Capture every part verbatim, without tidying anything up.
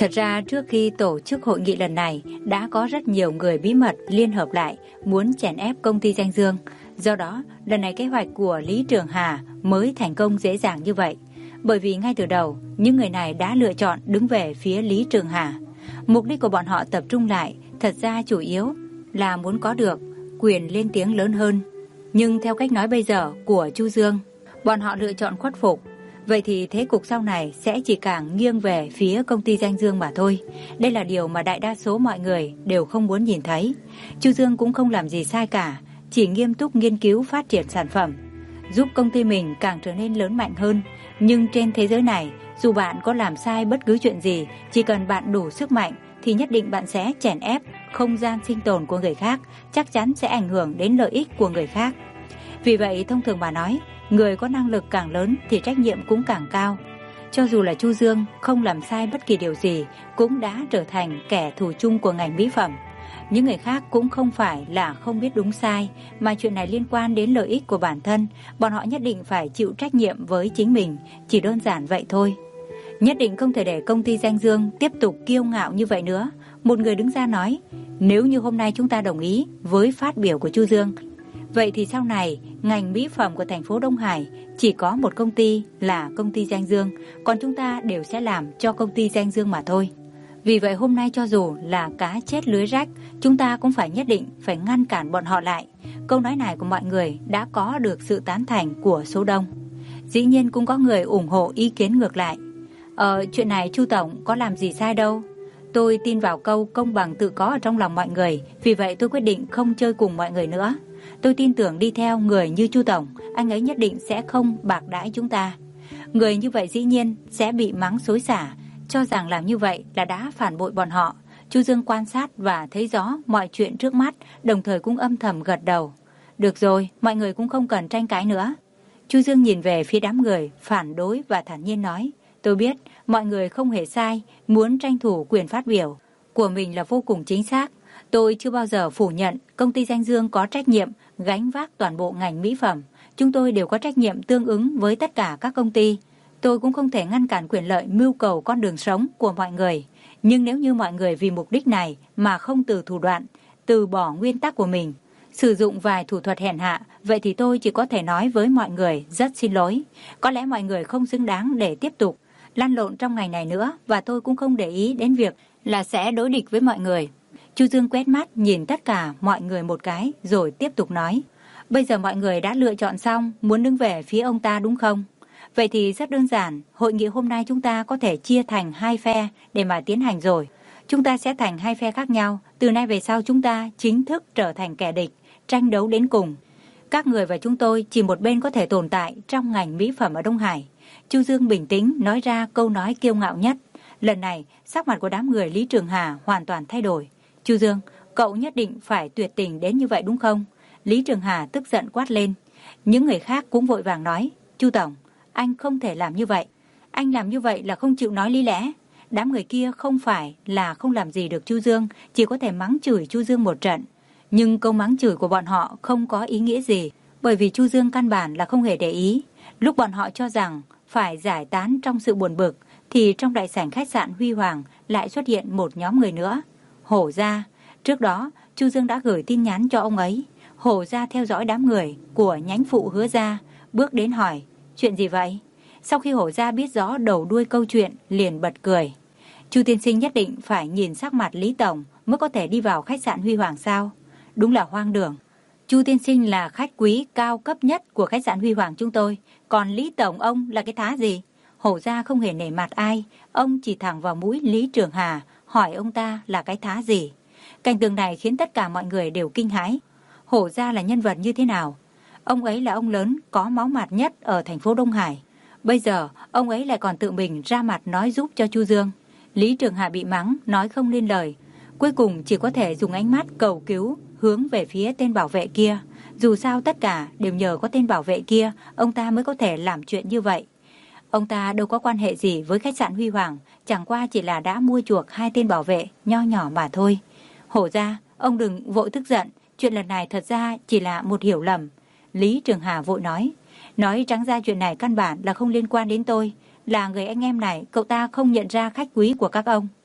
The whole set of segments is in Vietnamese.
Thật ra trước khi tổ chức hội nghị lần này đã có rất nhiều người bí mật liên hợp lại muốn chèn ép công ty Danh Dương. Do đó, lần này kế hoạch của Lý Trường Hà mới thành công dễ dàng như vậy. Bởi vì ngay từ đầu, những người này đã lựa chọn đứng về phía Lý Trường Hà. Mục đích của bọn họ tập trung lại thật ra chủ yếu là muốn có được quyền lên tiếng lớn hơn. Nhưng theo cách nói bây giờ của Chu Dương, bọn họ lựa chọn khuất phục. Vậy thì thế cục sau này sẽ chỉ càng nghiêng về phía công ty Danh Dương mà thôi. Đây là điều mà đại đa số mọi người đều không muốn nhìn thấy. Chu Dương cũng không làm gì sai cả, chỉ nghiêm túc nghiên cứu phát triển sản phẩm, giúp công ty mình càng trở nên lớn mạnh hơn. Nhưng trên thế giới này, dù bạn có làm sai bất cứ chuyện gì, chỉ cần bạn đủ sức mạnh thì nhất định bạn sẽ chèn ép không gian sinh tồn của người khác, chắc chắn sẽ ảnh hưởng đến lợi ích của người khác. Vì vậy, thông thường mà nói, người có năng lực càng lớn thì trách nhiệm cũng càng cao. Cho dù là Chu Dương không làm sai bất kỳ điều gì, cũng đã trở thành kẻ thù chung của ngành mỹ phẩm. Những người khác cũng không phải là không biết đúng sai, mà chuyện này liên quan đến lợi ích của bản thân, bọn họ nhất định phải chịu trách nhiệm với chính mình, chỉ đơn giản vậy thôi. Nhất định không thể để công ty Danh Dương tiếp tục kiêu ngạo như vậy nữa. Một người đứng ra nói, nếu như hôm nay chúng ta đồng ý với phát biểu của Chu Dương, vậy thì sau này ngành mỹ phẩm của thành phố Đông Hải chỉ có một công ty là công ty Danh Dương, còn chúng ta đều sẽ làm cho công ty Danh Dương mà thôi. Vì vậy hôm nay cho dù là cá chết lưới rách, chúng ta cũng phải nhất định phải ngăn cản bọn họ lại. Câu nói này của mọi người đã có được sự tán thành của số đông. Dĩ nhiên cũng có người ủng hộ ý kiến ngược lại. Ờ, chuyện này Chu Tổng có làm gì sai đâu. Tôi tin vào câu công bằng tự có ở trong lòng mọi người, vì vậy tôi quyết định không chơi cùng mọi người nữa. Tôi tin tưởng đi theo người như Chu Tổng, anh ấy nhất định sẽ không bạc đãi chúng ta. Người như vậy dĩ nhiên sẽ bị mắng xối xả, cho rằng làm như vậy là đã phản bội bọn họ. Chu Dương quan sát và thấy rõ mọi chuyện trước mắt, đồng thời cũng âm thầm gật đầu. Được rồi, mọi người cũng không cần tranh cãi nữa. Chu Dương nhìn về phía đám người phản đối và thản nhiên nói, tôi biết mọi người không hề sai, muốn tranh thủ quyền phát biểu của mình là vô cùng chính xác. Tôi chưa bao giờ phủ nhận công ty Danh Dương có trách nhiệm gánh vác toàn bộ ngành mỹ phẩm. Chúng tôi đều có trách nhiệm tương ứng với tất cả các công ty. Tôi cũng không thể ngăn cản quyền lợi mưu cầu con đường sống của mọi người. Nhưng nếu như mọi người vì mục đích này mà không từ thủ đoạn, từ bỏ nguyên tắc của mình, sử dụng vài thủ thuật hèn hạ, vậy thì tôi chỉ có thể nói với mọi người rất xin lỗi. Có lẽ mọi người không xứng đáng để tiếp tục lăn lộn trong ngành này nữa, và tôi cũng không để ý đến việc là sẽ đối địch với mọi người. Chu Dương quét mắt nhìn tất cả mọi người một cái rồi tiếp tục nói, bây giờ mọi người đã lựa chọn xong muốn đứng về phía ông ta đúng không? Vậy thì rất đơn giản, hội nghị hôm nay chúng ta có thể chia thành hai phe để mà tiến hành rồi. Chúng ta sẽ thành hai phe khác nhau, từ nay về sau chúng ta chính thức trở thành kẻ địch, tranh đấu đến cùng. Các người và chúng tôi chỉ một bên có thể tồn tại trong ngành mỹ phẩm ở Đông Hải. Chu Dương bình tĩnh nói ra câu nói kiêu ngạo nhất. Lần này, sắc mặt của đám người Lý Trường Hà hoàn toàn thay đổi. Chu Dương, cậu nhất định phải tuyệt tình đến như vậy đúng không? Lý Trường Hà tức giận quát lên. Những người khác cũng vội vàng nói, Chu Tổng, anh không thể làm như vậy. Anh làm như vậy là không chịu nói lý lẽ. Đám người kia không phải là không làm gì được Chu Dương, chỉ có thể mắng chửi Chu Dương một trận. Nhưng câu mắng chửi của bọn họ không có ý nghĩa gì, bởi vì Chu Dương căn bản là không hề để ý. Lúc bọn họ cho rằng phải giải tán trong sự buồn bực, thì trong đại sảnh khách sạn Huy Hoàng lại xuất hiện một nhóm người nữa. Hổ Gia. Trước đó, Chu Dương đã gửi tin nhắn cho ông ấy. Hổ Gia theo dõi đám người của nhánh phụ Hứa Gia, bước đến hỏi, chuyện gì vậy? Sau khi Hổ Gia biết rõ đầu đuôi câu chuyện, liền bật cười. Chu tiên sinh nhất định phải nhìn sắc mặt Lý Tổng mới có thể đi vào khách sạn Huy Hoàng sao? Đúng là hoang đường. Chu tiên sinh là khách quý cao cấp nhất của khách sạn Huy Hoàng chúng tôi, còn Lý Tổng ông là cái thá gì? Hổ Gia không hề nể mặt ai, ông chỉ thẳng vào mũi Lý Trường Hà, hỏi ông ta là cái thá gì. Cảnh tượng này khiến tất cả mọi người đều kinh hãi. Hổ Gia là nhân vật như thế nào? Ông ấy là ông lớn có máu mặt nhất ở thành phố Đông Hải. Bây giờ, ông ấy lại còn tự mình ra mặt nói giúp cho Chu Dương. Lý Trường Hà bị mắng, nói không nên lời. Cuối cùng chỉ có thể dùng ánh mắt cầu cứu, hướng về phía tên bảo vệ kia. Dù sao tất cả đều nhờ có tên bảo vệ kia, ông ta mới có thể làm chuyện như vậy. Ông ta đâu có quan hệ gì với khách sạn Huy Hoàng, chẳng qua chỉ là đã mua chuộc hai tên bảo vệ nho nhỏ mà thôi. Hổ Gia, ông đừng vội tức giận, chuyện lần này thật ra chỉ là một hiểu lầm. Lý Trường Hà vội nói, nói trắng ra chuyện này căn bản là không liên quan đến tôi. Là người anh em này, cậu ta không nhận ra khách quý của các ông.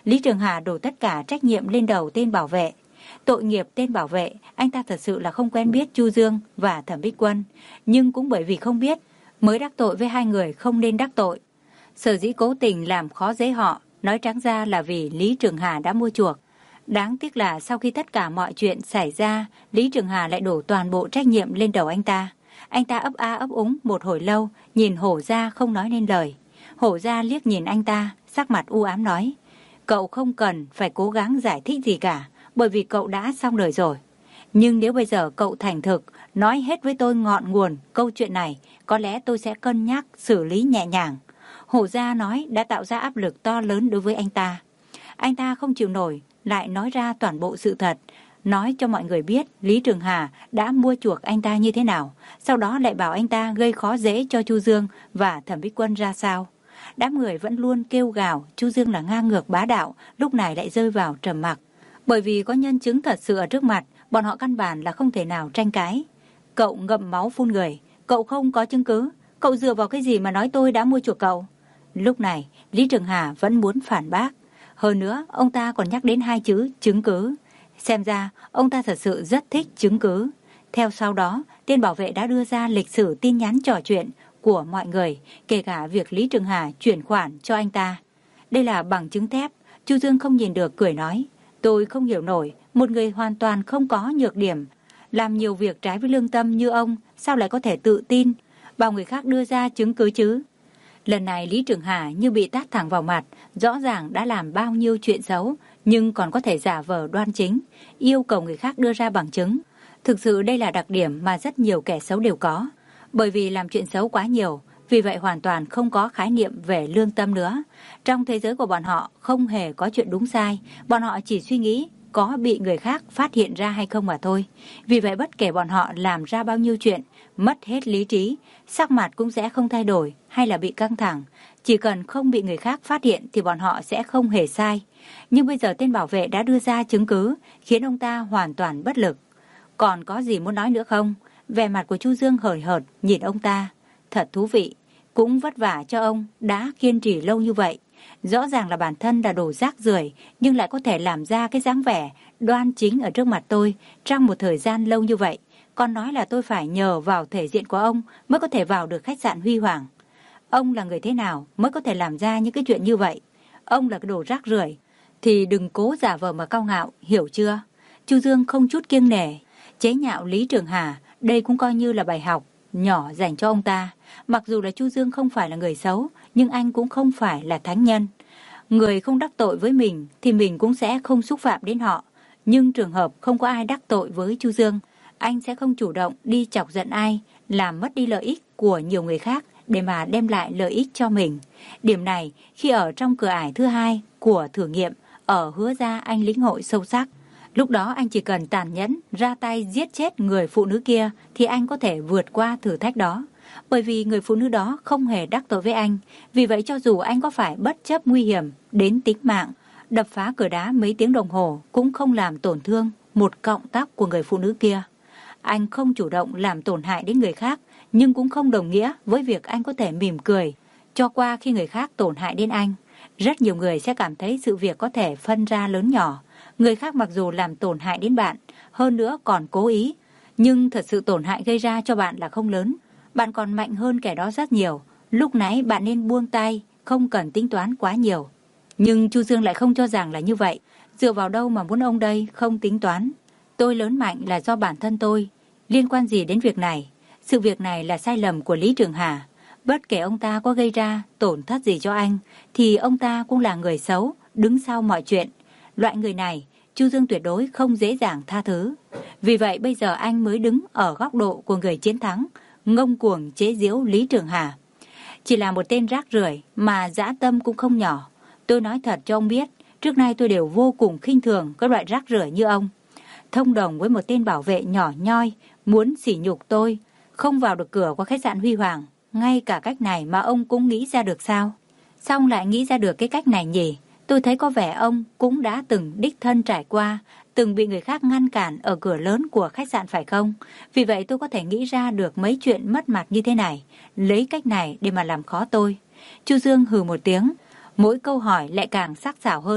Lý Trường Hà đổ tất cả trách nhiệm lên đầu tên bảo vệ. Tội nghiệp tên bảo vệ, anh ta thật sự là không quen biết Chu Dương và Thẩm Bích Quân, nhưng cũng bởi vì không biết mới đắc tội với hai người không nên đắc tội. Sở dĩ cố tình làm khó dễ họ, nói trắng ra là vì Lý Trường Hà đã mua chuộc. Đáng tiếc là sau khi tất cả mọi chuyện xảy ra, Lý Trường Hà lại đổ toàn bộ trách nhiệm lên đầu anh ta. Anh ta ấp a ấp úng một hồi lâu, nhìn Hổ Gia không nói nên lời. Hổ Gia liếc nhìn anh ta, sắc mặt u ám nói, cậu không cần phải cố gắng giải thích gì cả, bởi vì cậu đã xong đời rồi. Nhưng nếu bây giờ cậu thành thực, nói hết với tôi ngọn nguồn câu chuyện này, có lẽ tôi sẽ cân nhắc xử lý nhẹ nhàng. Hổ Gia nói đã tạo ra áp lực to lớn đối với anh ta. Anh ta không chịu nổi, lại nói ra toàn bộ sự thật, nói cho mọi người biết Lý Trường Hà đã mua chuộc anh ta như thế nào, sau đó lại bảo anh ta gây khó dễ cho Chu Dương và Thẩm Bích Quân ra sao. Đám người vẫn luôn kêu gào Chu Dương là ngang ngược bá đạo, lúc này lại rơi vào trầm mặc. Bởi vì có nhân chứng thật sự ở trước mặt, bọn họ căn bản là không thể nào tranh cãi. Cậu ngậm máu phun người, cậu không có chứng cứ, cậu dựa vào cái gì mà nói tôi đã mua chuộc cậu? Lúc này, Lý Trường Hà vẫn muốn phản bác. Hơn nữa, ông ta còn nhắc đến hai chữ chứng cứ. Xem ra, ông ta thật sự rất thích chứng cứ. Theo sau đó, tên bảo vệ đã đưa ra lịch sử tin nhắn trò chuyện của mọi người, kể cả việc Lý Trường Hà chuyển khoản cho anh ta. Đây là bằng chứng thép. Chu Dương không nhìn được cười nói, tôi không hiểu nổi, một người hoàn toàn không có nhược điểm, làm nhiều việc trái với lương tâm như ông, sao lại có thể tự tin bảo người khác đưa ra chứng cứ chứ? Lần này Lý Trường Hà như bị tát thẳng vào mặt, rõ ràng đã làm bao nhiêu chuyện xấu, nhưng còn có thể giả vờ đoan chính, yêu cầu người khác đưa ra bằng chứng. Thực sự đây là đặc điểm mà rất nhiều kẻ xấu đều có. Bởi vì làm chuyện xấu quá nhiều, vì vậy hoàn toàn không có khái niệm về lương tâm nữa. Trong thế giới của bọn họ không hề có chuyện đúng sai, bọn họ chỉ suy nghĩ có bị người khác phát hiện ra hay không mà thôi. Vì vậy bất kể bọn họ làm ra bao nhiêu chuyện, mất hết lý trí, sắc mặt cũng sẽ không thay đổi hay là bị căng thẳng. Chỉ cần không bị người khác phát hiện thì bọn họ sẽ không hề sai. Nhưng bây giờ tên bảo vệ đã đưa ra chứng cứ, khiến ông ta hoàn toàn bất lực. Còn có gì muốn nói nữa không? Vẻ mặt của Chu Dương hời hợt nhìn ông ta. Thật thú vị, cũng vất vả cho ông đã kiên trì lâu như vậy. Rõ ràng là bản thân là đồ rác rưởi, nhưng lại có thể làm ra cái dáng vẻ đoan chính ở trước mặt tôi trong một thời gian lâu như vậy. Còn nói là tôi phải nhờ vào thể diện của ông mới có thể vào được khách sạn Huy Hoàng. Ông là người thế nào mới có thể làm ra những cái chuyện như vậy? Ông là cái đồ rác rưởi thì đừng cố giả vờ mà cao ngạo, hiểu chưa? Chu Dương không chút kiêng nể chế nhạo Lý Trường Hà, đây cũng coi như là bài học nhỏ dành cho ông ta. Mặc dù là Chu Dương không phải là người xấu, nhưng anh cũng không phải là thánh nhân. Người không đắc tội với mình thì mình cũng sẽ không xúc phạm đến họ. Nhưng trường hợp không có ai đắc tội với Chu Dương, anh sẽ không chủ động đi chọc giận ai, làm mất đi lợi ích của nhiều người khác để mà đem lại lợi ích cho mình. Điểm này khi ở trong cửa ải thứ hai của thử nghiệm ở Hứa Gia anh lĩnh hội sâu sắc. Lúc đó anh chỉ cần tàn nhẫn ra tay giết chết người phụ nữ kia thì anh có thể vượt qua thử thách đó. Bởi vì người phụ nữ đó không hề đắc tội với anh. Vì vậy cho dù anh có phải bất chấp nguy hiểm đến tính mạng, đập phá cửa đá mấy tiếng đồng hồ cũng không làm tổn thương một cọng tóc của người phụ nữ kia. Anh không chủ động làm tổn hại đến người khác, nhưng cũng không đồng nghĩa với việc anh có thể mỉm cười cho qua khi người khác tổn hại đến anh. Rất nhiều người sẽ cảm thấy sự việc có thể phân ra lớn nhỏ. Người khác mặc dù làm tổn hại đến bạn, hơn nữa còn cố ý, nhưng thật sự tổn hại gây ra cho bạn là không lớn. Bạn còn mạnh hơn kẻ đó rất nhiều. Lúc nãy bạn nên buông tay, không cần tính toán quá nhiều. Nhưng Chu Dương lại không cho rằng là như vậy. Dựa vào đâu mà muốn ông đây không tính toán? Tôi lớn mạnh là do bản thân tôi. Liên quan gì đến việc này? Sự việc này là sai lầm của Lý Trường Hà. Bất kể ông ta có gây ra tổn thất gì cho anh, thì ông ta cũng là người xấu, đứng sau mọi chuyện. Loại người này, Chu Dương tuyệt đối không dễ dàng tha thứ. Vì vậy bây giờ anh mới đứng ở góc độ của người chiến thắng, ngông cuồng chế giễu Lý Trường Hà. Chỉ là một tên rác rưởi mà dã tâm cũng không nhỏ. Tôi nói thật cho ông biết, trước nay tôi đều vô cùng khinh thường các loại rác rưởi như ông. Thông đồng với một tên bảo vệ nhỏ nhoi, muốn sỉ nhục tôi, không vào được cửa qua khách sạn Huy Hoàng. Ngay cả cách này mà ông cũng nghĩ ra được sao? Sao ông lại nghĩ ra được cái cách này nhỉ? Tôi thấy có vẻ ông cũng đã từng đích thân trải qua, từng bị người khác ngăn cản ở cửa lớn của khách sạn phải không? Vì vậy tôi có thể nghĩ ra được mấy chuyện mất mặt như thế này, lấy cách này để mà làm khó tôi. Chu Dương hừ một tiếng, mỗi câu hỏi lại càng sắc sảo hơn.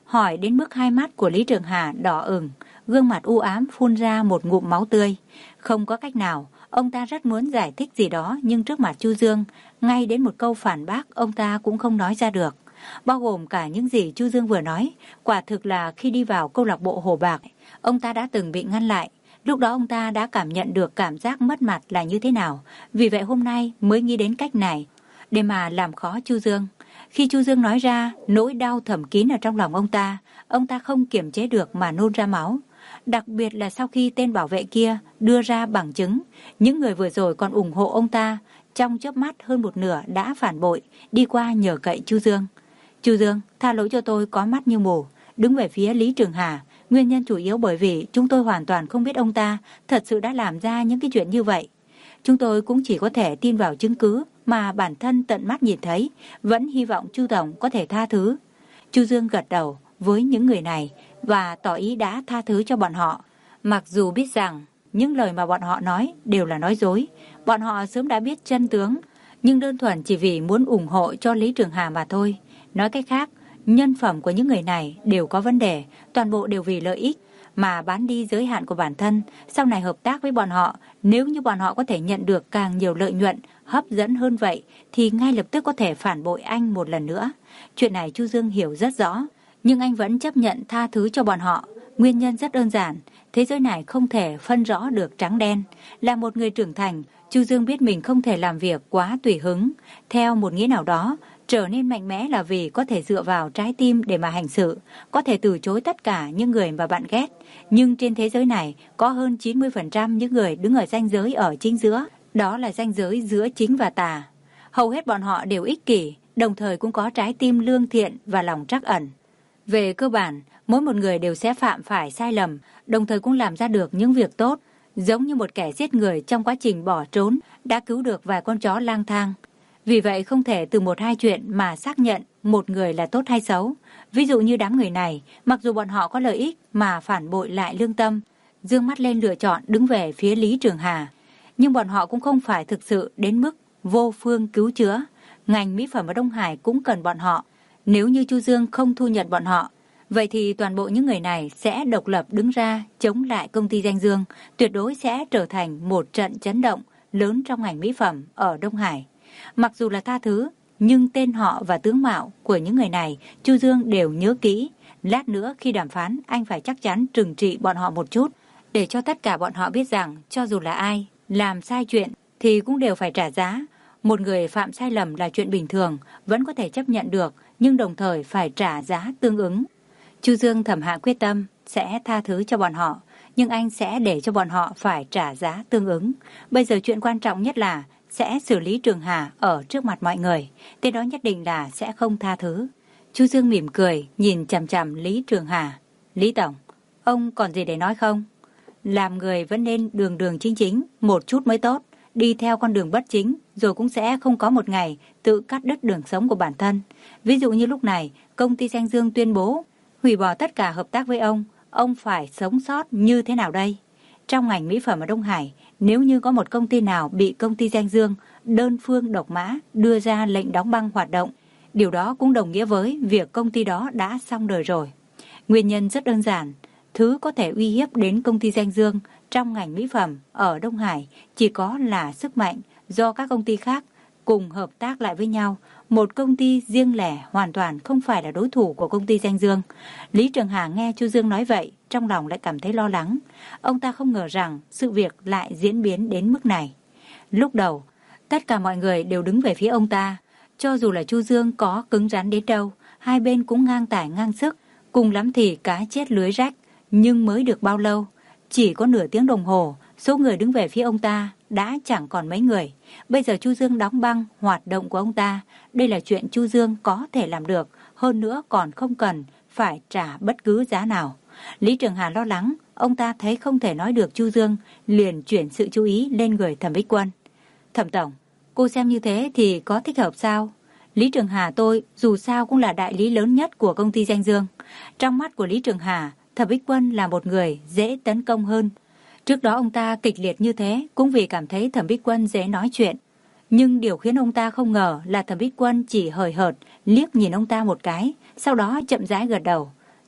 hỏi đến mức hai mắt của Lý Trường Hà đỏ ửng, gương mặt u ám phun ra một ngụm máu tươi. Không có cách nào, ông ta rất muốn giải thích gì đó nhưng trước mặt Chu Dương, ngay đến một câu phản bác ông ta cũng không nói ra được. Bao gồm cả những gì Chu Dương vừa nói, quả thực là khi đi vào câu lạc bộ Hồ Bạc, ông ta đã từng bị ngăn lại. Lúc đó ông ta đã cảm nhận được cảm giác mất mặt là như thế nào, vì vậy hôm nay mới nghĩ đến cách này để mà làm khó Chu Dương. Khi Chu Dương nói ra nỗi đau thầm kín ở trong lòng ông ta, ông ta không kiềm chế được mà nôn ra máu. Đặc biệt là sau khi tên bảo vệ kia đưa ra bằng chứng, những người vừa rồi còn ủng hộ ông ta, trong chớp mắt hơn một nửa đã phản bội, đi qua nhờ cậy Chu Dương. Chu Dương, tha lỗi cho tôi có mắt như mù, đứng về phía Lý Trường Hà. Nguyên nhân chủ yếu bởi vì chúng tôi hoàn toàn không biết ông ta thật sự đã làm ra những cái chuyện như vậy. Chúng tôi cũng chỉ có thể tin vào chứng cứ mà bản thân tận mắt nhìn thấy, vẫn hy vọng Chu Tổng có thể tha thứ. Chu Dương gật đầu với những người này và tỏ ý đã tha thứ cho bọn họ. Mặc dù biết rằng những lời mà bọn họ nói đều là nói dối, bọn họ sớm đã biết chân tướng, nhưng đơn thuần chỉ vì muốn ủng hộ cho Lý Trường Hà mà thôi. Nói cách khác, nhân phẩm của những người này đều có vấn đề, toàn bộ đều vì lợi ích mà bán đi giới hạn của bản thân. Sau này hợp tác với bọn họ, nếu như bọn họ có thể nhận được càng nhiều lợi nhuận hấp dẫn hơn vậy thì ngay lập tức có thể phản bội anh một lần nữa. Chuyện này Chu Dương hiểu rất rõ, nhưng anh vẫn chấp nhận tha thứ cho bọn họ. Nguyên nhân rất đơn giản, thế giới này không thể phân rõ được trắng đen. Là một người trưởng thành, Chu Dương biết mình không thể làm việc quá tùy hứng. Theo một nghĩa nào đó, trở nên mạnh mẽ là vì có thể dựa vào trái tim để mà hành sự, có thể từ chối tất cả những người mà bạn ghét. Nhưng trên thế giới này có hơn chín mươi phần trăm những người đứng ở ranh giới ở chính giữa, đó là ranh giới giữa chính và tà. Hầu hết bọn họ đều ích kỷ, đồng thời cũng có trái tim lương thiện và lòng trắc ẩn. Về cơ bản, mỗi một người đều sẽ phạm phải sai lầm, đồng thời cũng làm ra được những việc tốt, giống như một kẻ giết người trong quá trình bỏ trốn đã cứu được vài con chó lang thang. Vì vậy không thể từ một hai chuyện mà xác nhận một người là tốt hay xấu. Ví dụ như đám người này, mặc dù bọn họ có lợi ích mà phản bội lại lương tâm, dương mắt lên lựa chọn đứng về phía Lý Trường Hà, nhưng bọn họ cũng không phải thực sự đến mức vô phương cứu chữa. Ngành mỹ phẩm ở Đông Hải cũng cần bọn họ. Nếu như Chu Dương không thu nhận bọn họ, vậy thì toàn bộ những người này sẽ độc lập đứng ra chống lại công ty Danh Dương, tuyệt đối sẽ trở thành một trận chấn động lớn trong ngành mỹ phẩm ở Đông Hải. Mặc dù là tha thứ, nhưng tên họ và tướng mạo của những người này Chu Dương đều nhớ kỹ. Lát nữa khi đàm phán, anh phải chắc chắn trừng trị bọn họ một chút, để cho tất cả bọn họ biết rằng cho dù là ai làm sai chuyện thì cũng đều phải trả giá. Một người phạm sai lầm là chuyện bình thường, vẫn có thể chấp nhận được, nhưng đồng thời phải trả giá tương ứng. Chu Dương thầm hạ quyết tâm sẽ tha thứ cho bọn họ, nhưng anh sẽ để cho bọn họ phải trả giá tương ứng. Bây giờ chuyện quan trọng nhất là sẽ xử lý Trường Hà ở trước mặt mọi người, tên đó nhất định là sẽ không tha thứ. Chu Dương mỉm cười nhìn chằm chằm Lý Trường Hà. Lý Tổng, ông còn gì để nói không? Làm người vẫn nên đường đường chính chính một chút mới tốt. Đi theo con đường bất chính rồi cũng sẽ không có một ngày tự cắt đứt đường sống của bản thân. Ví dụ như lúc này công ty Danh Dương tuyên bố hủy bỏ tất cả hợp tác với ông, ông phải sống sót như thế nào đây? Trong ngành mỹ phẩm ở Đông Hải, nếu như có một công ty nào bị công ty Danh Dương đơn phương độc mã đưa ra lệnh đóng băng hoạt động, điều đó cũng đồng nghĩa với việc công ty đó đã xong đời rồi. Nguyên nhân rất đơn giản, thứ có thể uy hiếp đến công ty Danh Dương trong ngành mỹ phẩm ở Đông Hải chỉ có là sức mạnh do các công ty khác cùng hợp tác lại với nhau. Một công ty riêng lẻ hoàn toàn không phải là đối thủ của công ty Danh Dương. Lý Trường Hà nghe Chu Dương nói vậy, trong lòng lại cảm thấy lo lắng. Ông ta không ngờ rằng sự việc lại diễn biến đến mức này. Lúc đầu, tất cả mọi người đều đứng về phía ông ta. Cho dù là Chu Dương có cứng rắn đến đâu, hai bên cũng ngang tải ngang sức, cùng lắm thì cá chết lưới rách. Nhưng mới được bao lâu, chỉ có nửa tiếng đồng hồ, số người đứng về phía ông ta đã chẳng còn mấy người. Bây giờ Chu Dương đóng băng hoạt động của ông ta, đây là chuyện Chu Dương có thể làm được, hơn nữa còn không cần phải trả bất cứ giá nào. Lý Trường Hà lo lắng, ông ta thấy không thể nói được Chu Dương, liền chuyển sự chú ý lên người Thẩm Bích Quân. Thẩm Tổng, cô xem như thế thì có thích hợp sao? Lý Trường Hà tôi dù sao cũng là đại lý lớn nhất của công ty Danh Dương. Trong mắt của Lý Trường Hà, Thẩm Bích Quân là một người dễ tấn công hơn. Trước đó ông ta kịch liệt như thế cũng vì cảm thấy Thẩm Bích Quân dễ nói chuyện. Nhưng điều khiến ông ta không ngờ là Thẩm Bích Quân chỉ hời hợt liếc nhìn ông ta một cái, sau đó chậm rãi gật đầu.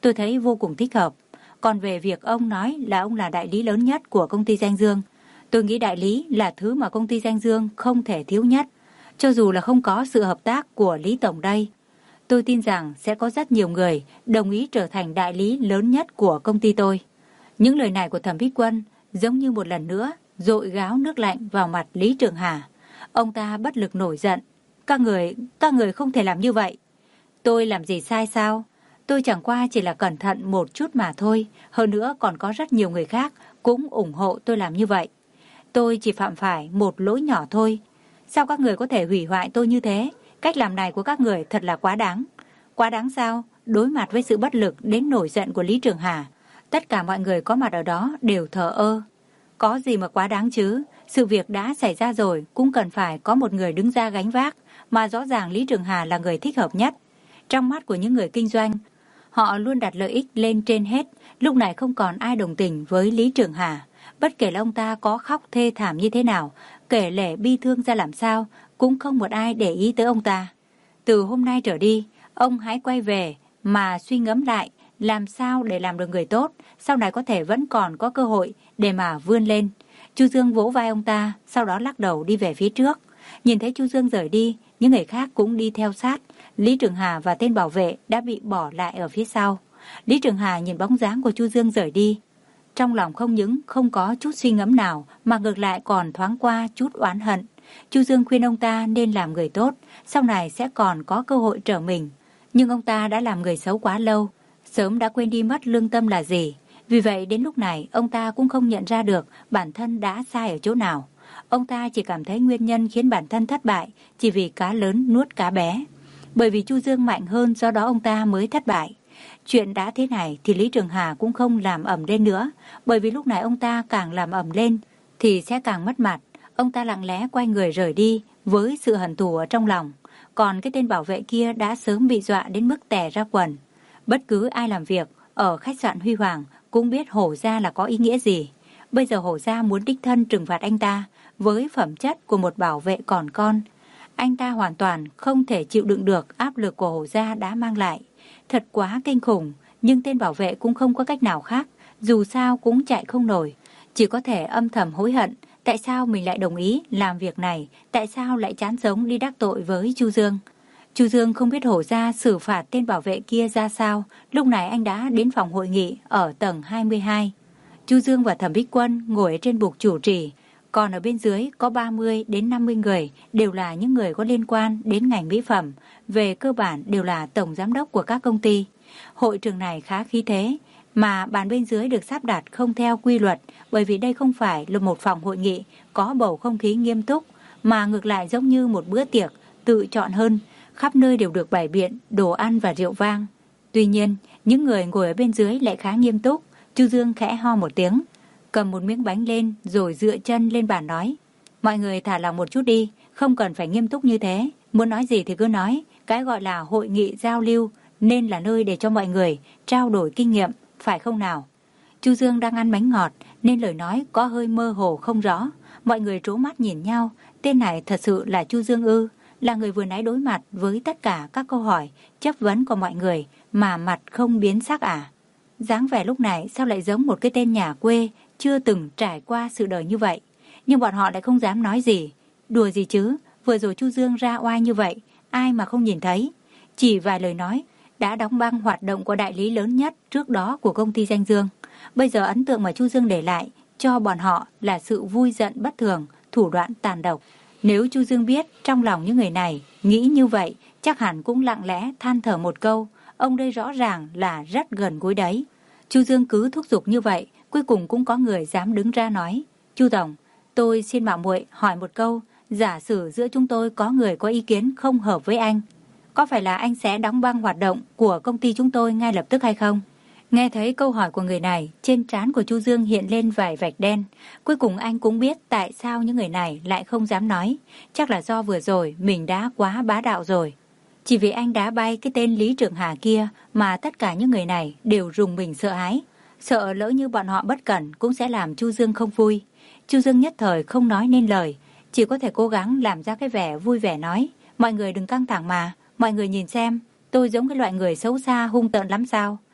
tôi thấy vô cùng thích hợp. Còn về việc ông nói là ông là đại lý lớn nhất của công ty Danh Dương, tôi nghĩ đại lý là thứ mà công ty Danh Dương không thể thiếu nhất. Cho dù là không có sự hợp tác của Lý Tổng đây, tôi tin rằng sẽ có rất nhiều người đồng ý trở thành đại lý lớn nhất của công ty tôi. Những lời này của Thẩm Vĩ Quân giống như một lần nữa dội gáo nước lạnh vào mặt Lý Trường Hà. Ông ta bất lực nổi giận. Các người, các người không thể làm như vậy. Tôi làm gì sai sao? Tôi chẳng qua chỉ là cẩn thận một chút mà thôi. Hơn nữa còn có rất nhiều người khác cũng ủng hộ tôi làm như vậy. Tôi chỉ phạm phải một lỗi nhỏ thôi. Sao các người có thể hủy hoại tôi như thế? Cách làm này của các người thật là quá đáng. Quá đáng sao? Đối mặt với sự bất lực đến nổi giận của Lý Trường Hà, tất cả mọi người có mặt ở đó đều thờ ơ. Có gì mà quá đáng chứ? Sự việc đã xảy ra rồi, cũng cần phải có một người đứng ra gánh vác, mà rõ ràng Lý Trường Hà là người thích hợp nhất. Trong mắt của những người kinh doanh, họ luôn đặt lợi ích lên trên hết. Lúc này không còn ai đồng tình với Lý Trường Hà. Bất kể là ông ta có khóc thê thảm như thế nào, kể lể bi thương ra làm sao, cũng không một ai để ý tới ông ta. Từ hôm nay trở đi, ông hãy quay về mà suy ngẫm lại làm sao để làm được người tốt, sau này có thể vẫn còn có cơ hội để mà vươn lên. Chu Dương vỗ vai ông ta, sau đó lắc đầu đi về phía trước. Nhìn thấy Chu Dương rời đi, những người khác cũng đi theo sát. Lý Trường Hà và tên bảo vệ đã bị bỏ lại ở phía sau. Lý Trường Hà nhìn bóng dáng của Chu Dương rời đi, trong lòng không những không có chút suy ngẫm nào, mà ngược lại còn thoáng qua chút oán hận. Chu Dương khuyên ông ta nên làm người tốt, sau này sẽ còn có cơ hội trở mình. Nhưng ông ta đã làm người xấu quá lâu, sớm đã quên đi mất lương tâm là gì. Vì vậy đến lúc này ông ta cũng không nhận ra được bản thân đã sai ở chỗ nào. Ông ta chỉ cảm thấy nguyên nhân khiến bản thân thất bại chỉ vì cá lớn nuốt cá bé. Bởi vì Chu Dương mạnh hơn, do đó ông ta mới thất bại. Chuyện đã thế này thì Lý Trường Hà cũng không làm ầm lên nữa, bởi vì lúc này ông ta càng làm ầm lên thì sẽ càng mất mặt. Ông ta lặng lẽ quay người rời đi với sự hận thù ở trong lòng. Còn cái tên bảo vệ kia đã sớm bị dọa đến mức tè ra quần. Bất cứ ai làm việc ở khách sạn Huy Hoàng cũng biết Hổ Gia là có ý nghĩa gì. Bây giờ Hổ Gia muốn đích thân trừng phạt anh ta với phẩm chất của một bảo vệ còn con. Anh ta hoàn toàn không thể chịu đựng được áp lực của Hổ Gia đã mang lại. Thật quá kinh khủng, nhưng tên bảo vệ cũng không có cách nào khác, dù sao cũng chạy không nổi. Chỉ có thể âm thầm hối hận, tại sao mình lại đồng ý làm việc này, tại sao lại chán sống đi đắc tội với Chu Dương. Chu Dương không biết Hổ Gia xử phạt tên bảo vệ kia ra sao, lúc này anh đã đến phòng hội nghị ở tầng hai mươi hai. Chu Dương và Thẩm Bích Quân ngồi ở trên bục chủ trì, còn ở bên dưới có ba mươi đến năm mươi người, đều là những người có liên quan đến ngành mỹ phẩm, về cơ bản đều là tổng giám đốc của các công ty. Hội trường này khá khí thế, mà bàn bên dưới được sắp đặt không theo quy luật, bởi vì đây không phải là một phòng hội nghị có bầu không khí nghiêm túc, mà ngược lại giống như một bữa tiệc tự chọn hơn, khắp nơi đều được bày biện đồ ăn và rượu vang. Tuy nhiên, những người ngồi ở bên dưới lại khá nghiêm túc. Chu Dương khẽ ho một tiếng, cầm một miếng bánh lên rồi dựa chân lên bàn nói: mọi người thả lòng một chút đi, không cần phải nghiêm túc như thế, muốn nói gì thì cứ nói. Cái gọi là hội nghị giao lưu nên là nơi để cho mọi người trao đổi kinh nghiệm, phải không nào? Chu Dương đang ăn bánh ngọt nên lời nói có hơi mơ hồ không rõ. Mọi người trố mắt nhìn nhau, tên này thật sự là Chu Dương ư? Là người vừa nãy đối mặt với tất cả các câu hỏi chất vấn của mọi người mà mặt không biến sắc à? Dáng vẻ lúc này sao lại giống một cái tên nhà quê chưa từng trải qua sự đời như vậy? Nhưng bọn họ lại không dám nói gì. Đùa gì chứ, vừa rồi Chu Dương ra oai như vậy, ai mà không nhìn thấy. Chỉ vài lời nói đã đóng băng hoạt động của đại lý lớn nhất trước đó của công ty Danh Dương. Bây giờ ấn tượng mà Chu Dương để lại cho bọn họ là sự vui giận bất thường, thủ đoạn tàn độc. Nếu Chu Dương biết trong lòng những người này nghĩ như vậy, chắc hẳn cũng lặng lẽ than thở một câu: ông đây rõ ràng là rất gần gũi đấy. Chu Dương cứ thúc giục như vậy, cuối cùng cũng có người dám đứng ra nói: Chu Tổng, tôi xin mạo muội hỏi một câu, giả sử giữa chúng tôi có người có ý kiến không hợp với anh, có phải là anh sẽ đóng băng hoạt động của công ty chúng tôi ngay lập tức hay không? Nghe thấy câu hỏi của người này, trên trán của Chu Dương hiện lên vài vạch đen. Cuối cùng anh cũng biết tại sao những người này lại không dám nói. Chắc là do vừa rồi mình đã quá bá đạo rồi. Chỉ vì anh đá bay cái tên Lý Trường Hà kia mà tất cả những người này đều rùng mình sợ hãi. Sợ lỡ như bọn họ bất cẩn cũng sẽ làm Chu Dương không vui. Chu Dương nhất thời không nói nên lời, chỉ có thể cố gắng làm ra cái vẻ vui vẻ nói: mọi người đừng căng thẳng mà, mọi người nhìn xem, tôi giống cái loại người xấu xa hung tợn lắm sao?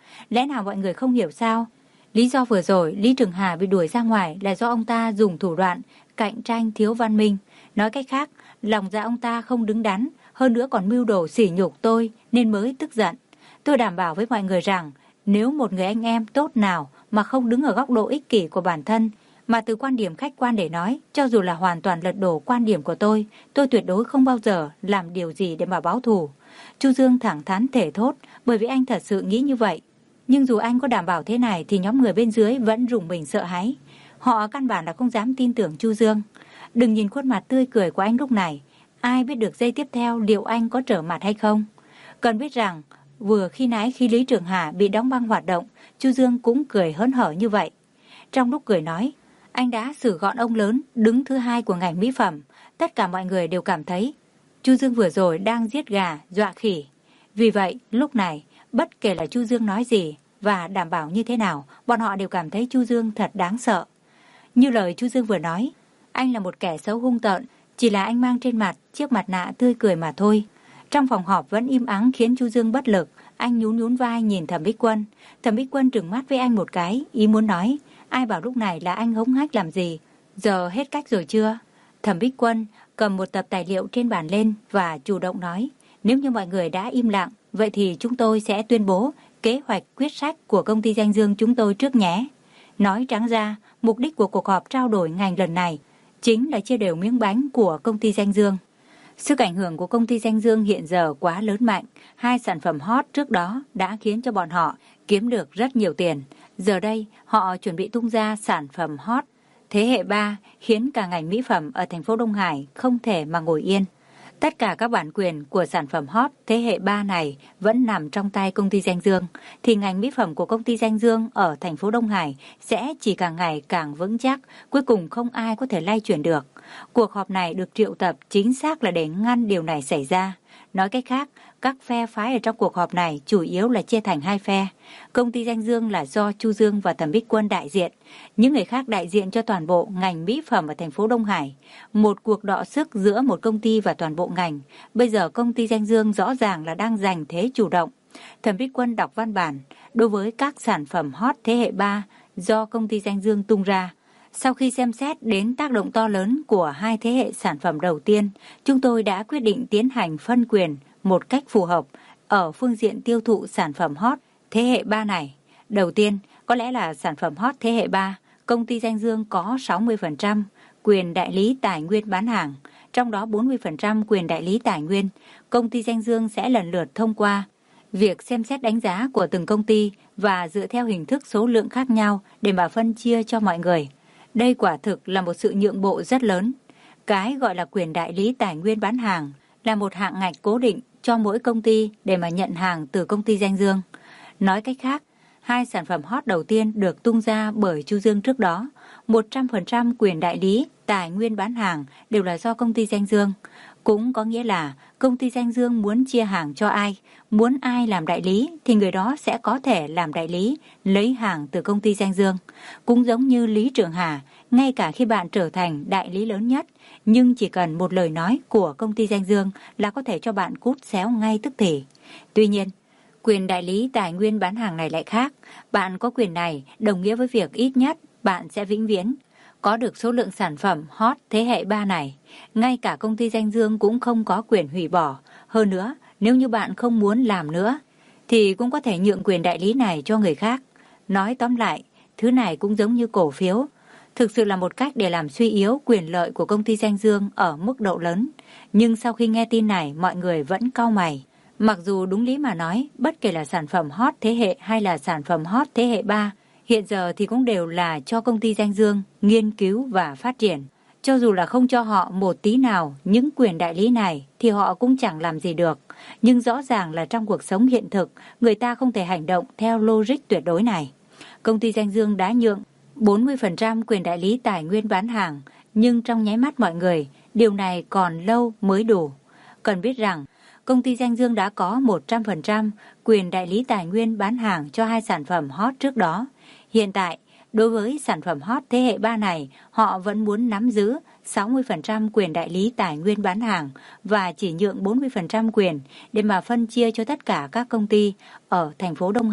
Lẽ nào mọi người không hiểu sao? Lý do vừa rồi Lý Trường Hà bị đuổi ra ngoài là do ông ta dùng thủ đoạn cạnh tranh thiếu văn minh. Nói cách khác, lòng dạ ông ta không đứng đắn, hơn nữa còn mưu đồ sỉ nhục tôi nên mới tức giận. Tôi đảm bảo với mọi người rằng nếu một người anh em tốt nào mà không đứng ở góc độ ích kỷ của bản thân, mà từ quan điểm khách quan để nói, cho dù là hoàn toàn lật đổ quan điểm của tôi, tôi tuyệt đối không bao giờ làm điều gì để mà báo thù. Chu Dương thẳng thắn thể thốt, bởi vì anh thật sự nghĩ như vậy. Nhưng dù anh có đảm bảo thế này thì nhóm người bên dưới vẫn rùng mình sợ hãi. Họ căn bản là không dám tin tưởng Chu Dương. Đừng nhìn khuôn mặt tươi cười của anh lúc này, ai biết được giây tiếp theo liệu anh có trở mặt hay không. Cần biết rằng, vừa khi nãy khi Lý Trường Hà bị đóng băng hoạt động, Chu Dương cũng cười hớn hở như vậy. Trong lúc cười nói, anh đã xử gọn ông lớn đứng thứ hai của ngành mỹ phẩm. Tất cả mọi người đều cảm thấy Chu Dương vừa rồi đang giết gà, dọa khỉ. Vì vậy, lúc này, bất kể là Chu Dương nói gì và đảm bảo như thế nào, bọn họ đều cảm thấy Chu Dương thật đáng sợ. Như lời Chu Dương vừa nói, anh là một kẻ xấu hung tợn, chỉ là anh mang trên mặt chiếc mặt nạ tươi cười mà thôi. Trong phòng họp vẫn im ắng khiến Chu Dương bất lực. Anh nhún nhún vai nhìn Thẩm Bích Quân. Thẩm Bích Quân trừng mắt với anh một cái, ý muốn nói, ai bảo lúc này là anh hống hách làm gì, giờ hết cách rồi chưa? Thẩm Bích Quân cầm một tập tài liệu trên bàn lên và chủ động nói, nếu như mọi người đã im lặng, vậy thì chúng tôi sẽ tuyên bố kế hoạch quyết sách của công ty Danh Dương chúng tôi trước nhé. Nói trắng ra, mục đích của cuộc họp trao đổi ngành lần này chính là chia đều miếng bánh của công ty Danh Dương. Sức ảnh hưởng của công ty Danh Dương hiện giờ quá lớn mạnh, hai sản phẩm hot trước đó đã khiến cho bọn họ kiếm được rất nhiều tiền. Giờ đây, họ chuẩn bị tung ra sản phẩm hot thế hệ ba khiến cả ngành mỹ phẩm ở thành phố Đông Hải không thể mà ngồi yên. Tất cả các bản quyền của sản phẩm hot thế hệ ba này vẫn nằm trong tay công ty Danh Dương, thì ngành mỹ phẩm của công ty Danh Dương ở thành phố Đông Hải sẽ chỉ càng ngày càng vững chắc, cuối cùng không ai có thể lay chuyển được. Cuộc họp này được triệu tập chính xác là để ngăn điều này xảy ra. Nói cách khác, các phe phái ở trong cuộc họp này chủ yếu là chia thành hai phe. Công ty Danh Dương là do Chu Dương và Thẩm Bích Quân đại diện, những người khác đại diện cho toàn bộ ngành mỹ phẩm ở thành phố Đông Hải. Một cuộc đọ sức giữa một công ty và toàn bộ ngành. Bây giờ công ty Danh Dương rõ ràng là đang giành thế chủ động. Thẩm Bích Quân đọc văn bản đối với các sản phẩm hot thế hệ ba do công ty Danh Dương tung ra. Sau khi xem xét đến tác động to lớn của hai thế hệ sản phẩm đầu tiên, chúng tôi đã quyết định tiến hành phân quyền một cách phù hợp ở phương diện tiêu thụ sản phẩm hot thế hệ ba này. Đầu tiên, có lẽ là sản phẩm hot thế hệ ba, công ty Danh Dương có sáu mươi phần trăm quyền đại lý tài nguyên bán hàng, trong đó bốn mươi phần trăm quyền đại lý tài nguyên. Công ty Danh Dương sẽ lần lượt thông qua việc xem xét đánh giá của từng công ty và dựa theo hình thức số lượng khác nhau để mà phân chia cho mọi người. Đây quả thực là một sự nhượng bộ rất lớn. Cái gọi là quyền đại lý tài nguyên bán hàng là một hạng ngạch cố định cho mỗi công ty để mà nhận hàng từ công ty Danh Dương. Nói cách khác, hai sản phẩm hot đầu tiên được tung ra bởi Chu Dương trước đó, một trăm phần trăm quyền đại lý tài nguyên bán hàng đều là do công ty Danh Dương. Cũng có nghĩa là công ty Danh Dương muốn chia hàng cho ai, muốn ai làm đại lý thì người đó sẽ có thể làm đại lý, lấy hàng từ công ty Danh Dương. Cũng giống như Lý Trường Hà, ngay cả khi bạn trở thành đại lý lớn nhất, nhưng chỉ cần một lời nói của công ty Danh Dương là có thể cho bạn cút xéo ngay tức thì. Tuy nhiên, quyền đại lý tài nguyên bán hàng này lại khác. Bạn có quyền này đồng nghĩa với việc ít nhất bạn sẽ vĩnh viễn có được số lượng sản phẩm hot thế hệ ba này. Ngay cả công ty Danh Dương cũng không có quyền hủy bỏ. Hơn nữa, nếu như bạn không muốn làm nữa, thì cũng có thể nhượng quyền đại lý này cho người khác. Nói tóm lại, thứ này cũng giống như cổ phiếu. Thực sự là một cách để làm suy yếu quyền lợi của công ty Danh Dương ở mức độ lớn. Nhưng sau khi nghe tin này, mọi người vẫn cau mày. Mặc dù đúng lý mà nói, bất kể là sản phẩm hot thế hệ hay là sản phẩm hot thế hệ ba, hiện giờ thì cũng đều là cho công ty Danh Dương nghiên cứu và phát triển. Cho dù là không cho họ một tí nào những quyền đại lý này thì họ cũng chẳng làm gì được. Nhưng rõ ràng là trong cuộc sống hiện thực, người ta không thể hành động theo logic tuyệt đối này. Công ty Danh Dương đã nhượng bốn mươi phần trăm quyền đại lý tài nguyên bán hàng, nhưng trong nháy mắt mọi người, điều này còn lâu mới đủ. Cần biết rằng, công ty Danh Dương đã có một trăm phần trăm quyền đại lý tài nguyên bán hàng cho hai sản phẩm hot trước đó. Hiện tại, đối với sản phẩm hot thế hệ ba này, họ vẫn muốn nắm giữ sáu mươi phần trăm quyền đại lý tài nguyên bán hàng và chỉ nhượng bốn mươi phần trăm quyền để mà phân chia cho tất cả các công ty ở thành phố Đông Hải.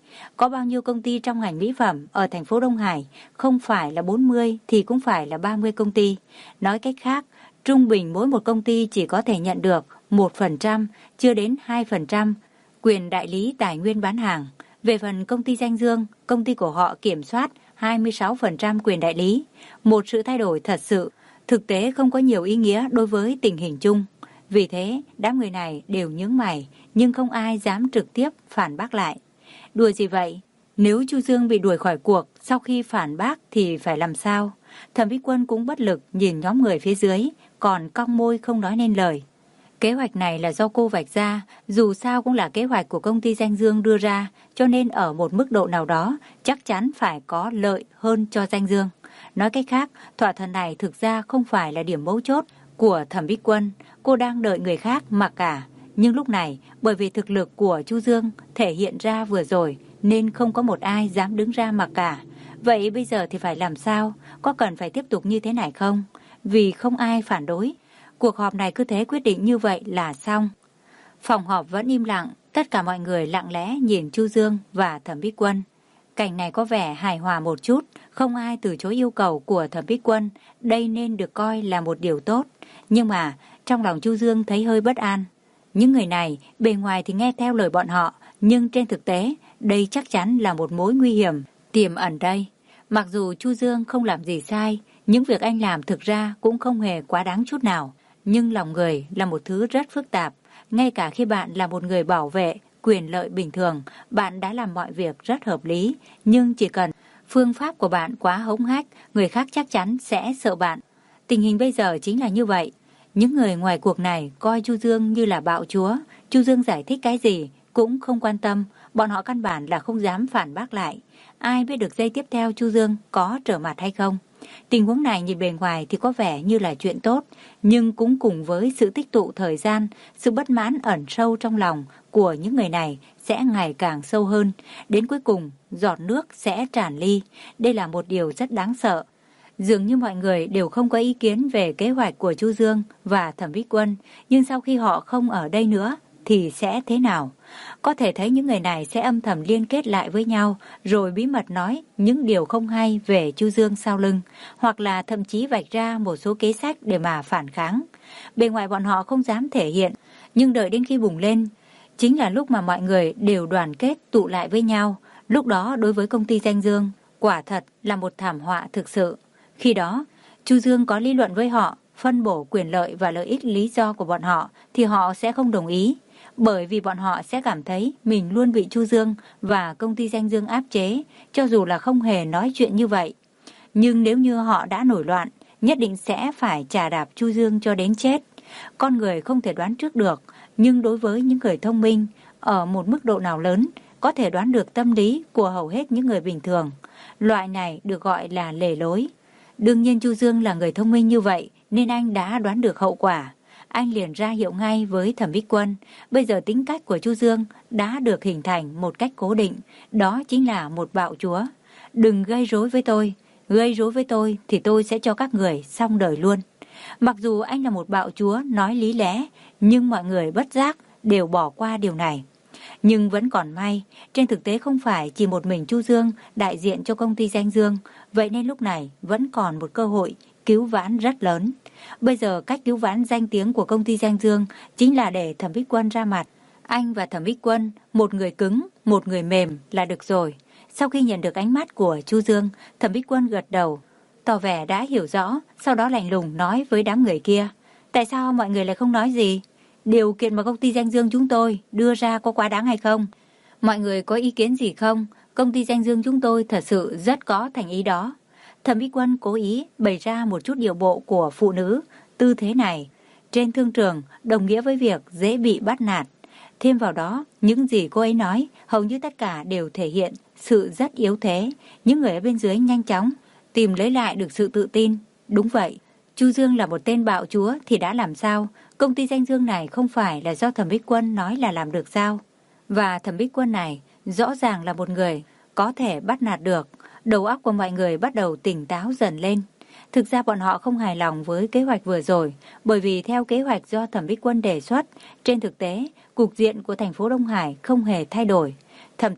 Có bao nhiêu công ty trong ngành mỹ phẩm ở thành phố Đông Hải, không phải là bốn mươi thì cũng phải là ba mươi công ty. Nói cách khác, trung bình mỗi một công ty chỉ có thể nhận được một phần trăm, chưa đến hai phần trăm quyền đại lý tài nguyên bán hàng. Về phần công ty Danh Dương, công ty của họ kiểm soát hai mươi sáu phần trăm quyền đại lý. Một sự thay đổi thật sự, thực tế không có nhiều ý nghĩa đối với tình hình chung. Vì thế, đám người này đều nhướng mày, nhưng không ai dám trực tiếp phản bác lại. Đùa gì vậy? Nếu Chu Dương bị đuổi khỏi cuộc, sau khi phản bác thì phải làm sao? Thẩm Vĩ Quân cũng bất lực nhìn nhóm người phía dưới, còn cong môi không nói nên lời. Kế hoạch này là do cô vạch ra, dù sao cũng là kế hoạch của công ty Danh Dương đưa ra, cho nên ở một mức độ nào đó chắc chắn phải có lợi hơn cho Danh Dương. Nói cách khác, thỏa thuận này thực ra không phải là điểm mấu chốt của Thẩm Vĩ Quân, cô đang đợi người khác mặc cả. Nhưng lúc này, bởi vì thực lực của Chu Dương thể hiện ra vừa rồi, nên không có một ai dám đứng ra mặc cả. Vậy bây giờ thì phải làm sao? Có cần phải tiếp tục như thế này không? Vì không ai phản đối. Cuộc họp này cứ thế quyết định như vậy là xong. Phòng họp vẫn im lặng, tất cả mọi người lặng lẽ nhìn Chu Dương và Thẩm Vĩ Quân. Cảnh này có vẻ hài hòa một chút, không ai từ chối yêu cầu của Thẩm Vĩ Quân, đây nên được coi là một điều tốt. Nhưng mà, trong lòng Chu Dương thấy hơi bất an. Những người này, bề ngoài thì nghe theo lời bọn họ, nhưng trên thực tế, đây chắc chắn là một mối nguy hiểm tiềm ẩn đây. Mặc dù Chu Dương không làm gì sai, những việc anh làm thực ra cũng không hề quá đáng chút nào. Nhưng lòng người là một thứ rất phức tạp. Ngay cả khi bạn là một người bảo vệ quyền lợi bình thường, bạn đã làm mọi việc rất hợp lý. Nhưng chỉ cần phương pháp của bạn quá hống hách, người khác chắc chắn sẽ sợ bạn. Tình hình bây giờ chính là như vậy. Những người ngoài cuộc này coi Chu Dương như là bạo chúa. Chu Dương giải thích cái gì cũng không quan tâm. Bọn họ căn bản là không dám phản bác lại. Ai biết được giây tiếp theo Chu Dương có trở mặt hay không? Tình huống này nhìn bề ngoài thì có vẻ như là chuyện tốt, nhưng cũng cùng với sự tích tụ thời gian, sự bất mãn ẩn sâu trong lòng của những người này sẽ ngày càng sâu hơn. Đến cuối cùng, giọt nước sẽ tràn ly. Đây là một điều rất đáng sợ. Dường như mọi người đều không có ý kiến về kế hoạch của Chu Dương và Thẩm Vĩ Quân, nhưng sau khi họ không ở đây nữa thì sẽ thế nào? Có thể thấy những người này sẽ âm thầm liên kết lại với nhau, rồi bí mật nói những điều không hay về Chu Dương sau lưng, hoặc là thậm chí vạch ra một số kế sách để mà phản kháng. Bề ngoài bọn họ không dám thể hiện, nhưng đợi đến khi bùng lên, chính là lúc mà mọi người đều đoàn kết tụ lại với nhau. Lúc đó đối với công ty Danh Dương, quả thật là một thảm họa thực sự. Khi đó, Chu Dương có lý luận với họ, phân bổ quyền lợi và lợi ích lý do của bọn họ, thì họ sẽ không đồng ý. Bởi vì bọn họ sẽ cảm thấy mình luôn bị Chu Dương và công ty Danh Dương áp chế, cho dù là không hề nói chuyện như vậy. Nhưng nếu như họ đã nổi loạn, nhất định sẽ phải chà đạp Chu Dương cho đến chết. Con người không thể đoán trước được, nhưng đối với những người thông minh, ở một mức độ nào lớn, có thể đoán được tâm lý của hầu hết những người bình thường. Loại này được gọi là lề lối. Đương nhiên Chu Dương là người thông minh như vậy, nên anh đã đoán được hậu quả. Anh liền ra hiệu ngay với Thẩm Vĩ Quân. Bây giờ tính cách của Chu Dương đã được hình thành một cách cố định, đó chính là một bạo chúa. Đừng gây rối với tôi, gây rối với tôi thì tôi sẽ cho các người xong đời luôn. Mặc dù anh là một bạo chúa nói lý lẽ, nhưng mọi người bất giác đều bỏ qua điều này. Nhưng vẫn còn may, trên thực tế không phải chỉ một mình Chu Dương đại diện cho công ty Danh Dương, vậy nên lúc này vẫn còn một cơ hội cứu vãn rất lớn. Bây giờ cách cứu vãn danh tiếng của công ty Danh Dương chính là để Thẩm Vĩ Quân ra mặt. Anh và Thẩm Vĩ Quân, một người cứng, một người mềm là được rồi. Sau khi nhận được ánh mắt của Chu Dương, Thẩm Vĩ Quân gật đầu, tỏ vẻ đã hiểu rõ, sau đó lạnh lùng nói với đám người kia. Tại sao mọi người lại không nói gì? Điều kiện mà công ty Danh Dương chúng tôi đưa ra có quá đáng hay không? Mọi người có ý kiến gì không? Công ty Danh Dương chúng tôi thật sự rất có thành ý đó. Thẩm Vĩ Quân cố ý bày ra một chút điệu bộ của phụ nữ. Tư thế này trên thương trường đồng nghĩa với việc dễ bị bắt nạt. Thêm vào đó, những gì cô ấy nói hầu như tất cả đều thể hiện sự rất yếu thế. Những người ở bên dưới nhanh chóng tìm lấy lại được sự tự tin. Đúng vậy, Chu Dương là một tên bạo chúa thì đã làm sao? Công ty Danh Dương này không phải là do Thẩm Vĩ Quân nói là làm được sao? Và Thẩm Vĩ Quân này rõ ràng là một người có thể bắt nạt được. Đầu óc của mọi người bắt đầu tỉnh táo dần lên. Thực ra bọn họ không hài lòng với kế hoạch vừa rồi, bởi vì theo kế hoạch do Thẩm Vĩ Quân đề xuất, trên thực tế, cục diện của thành phố Đông Hải không hề thay đổi. Thẩm Tổng,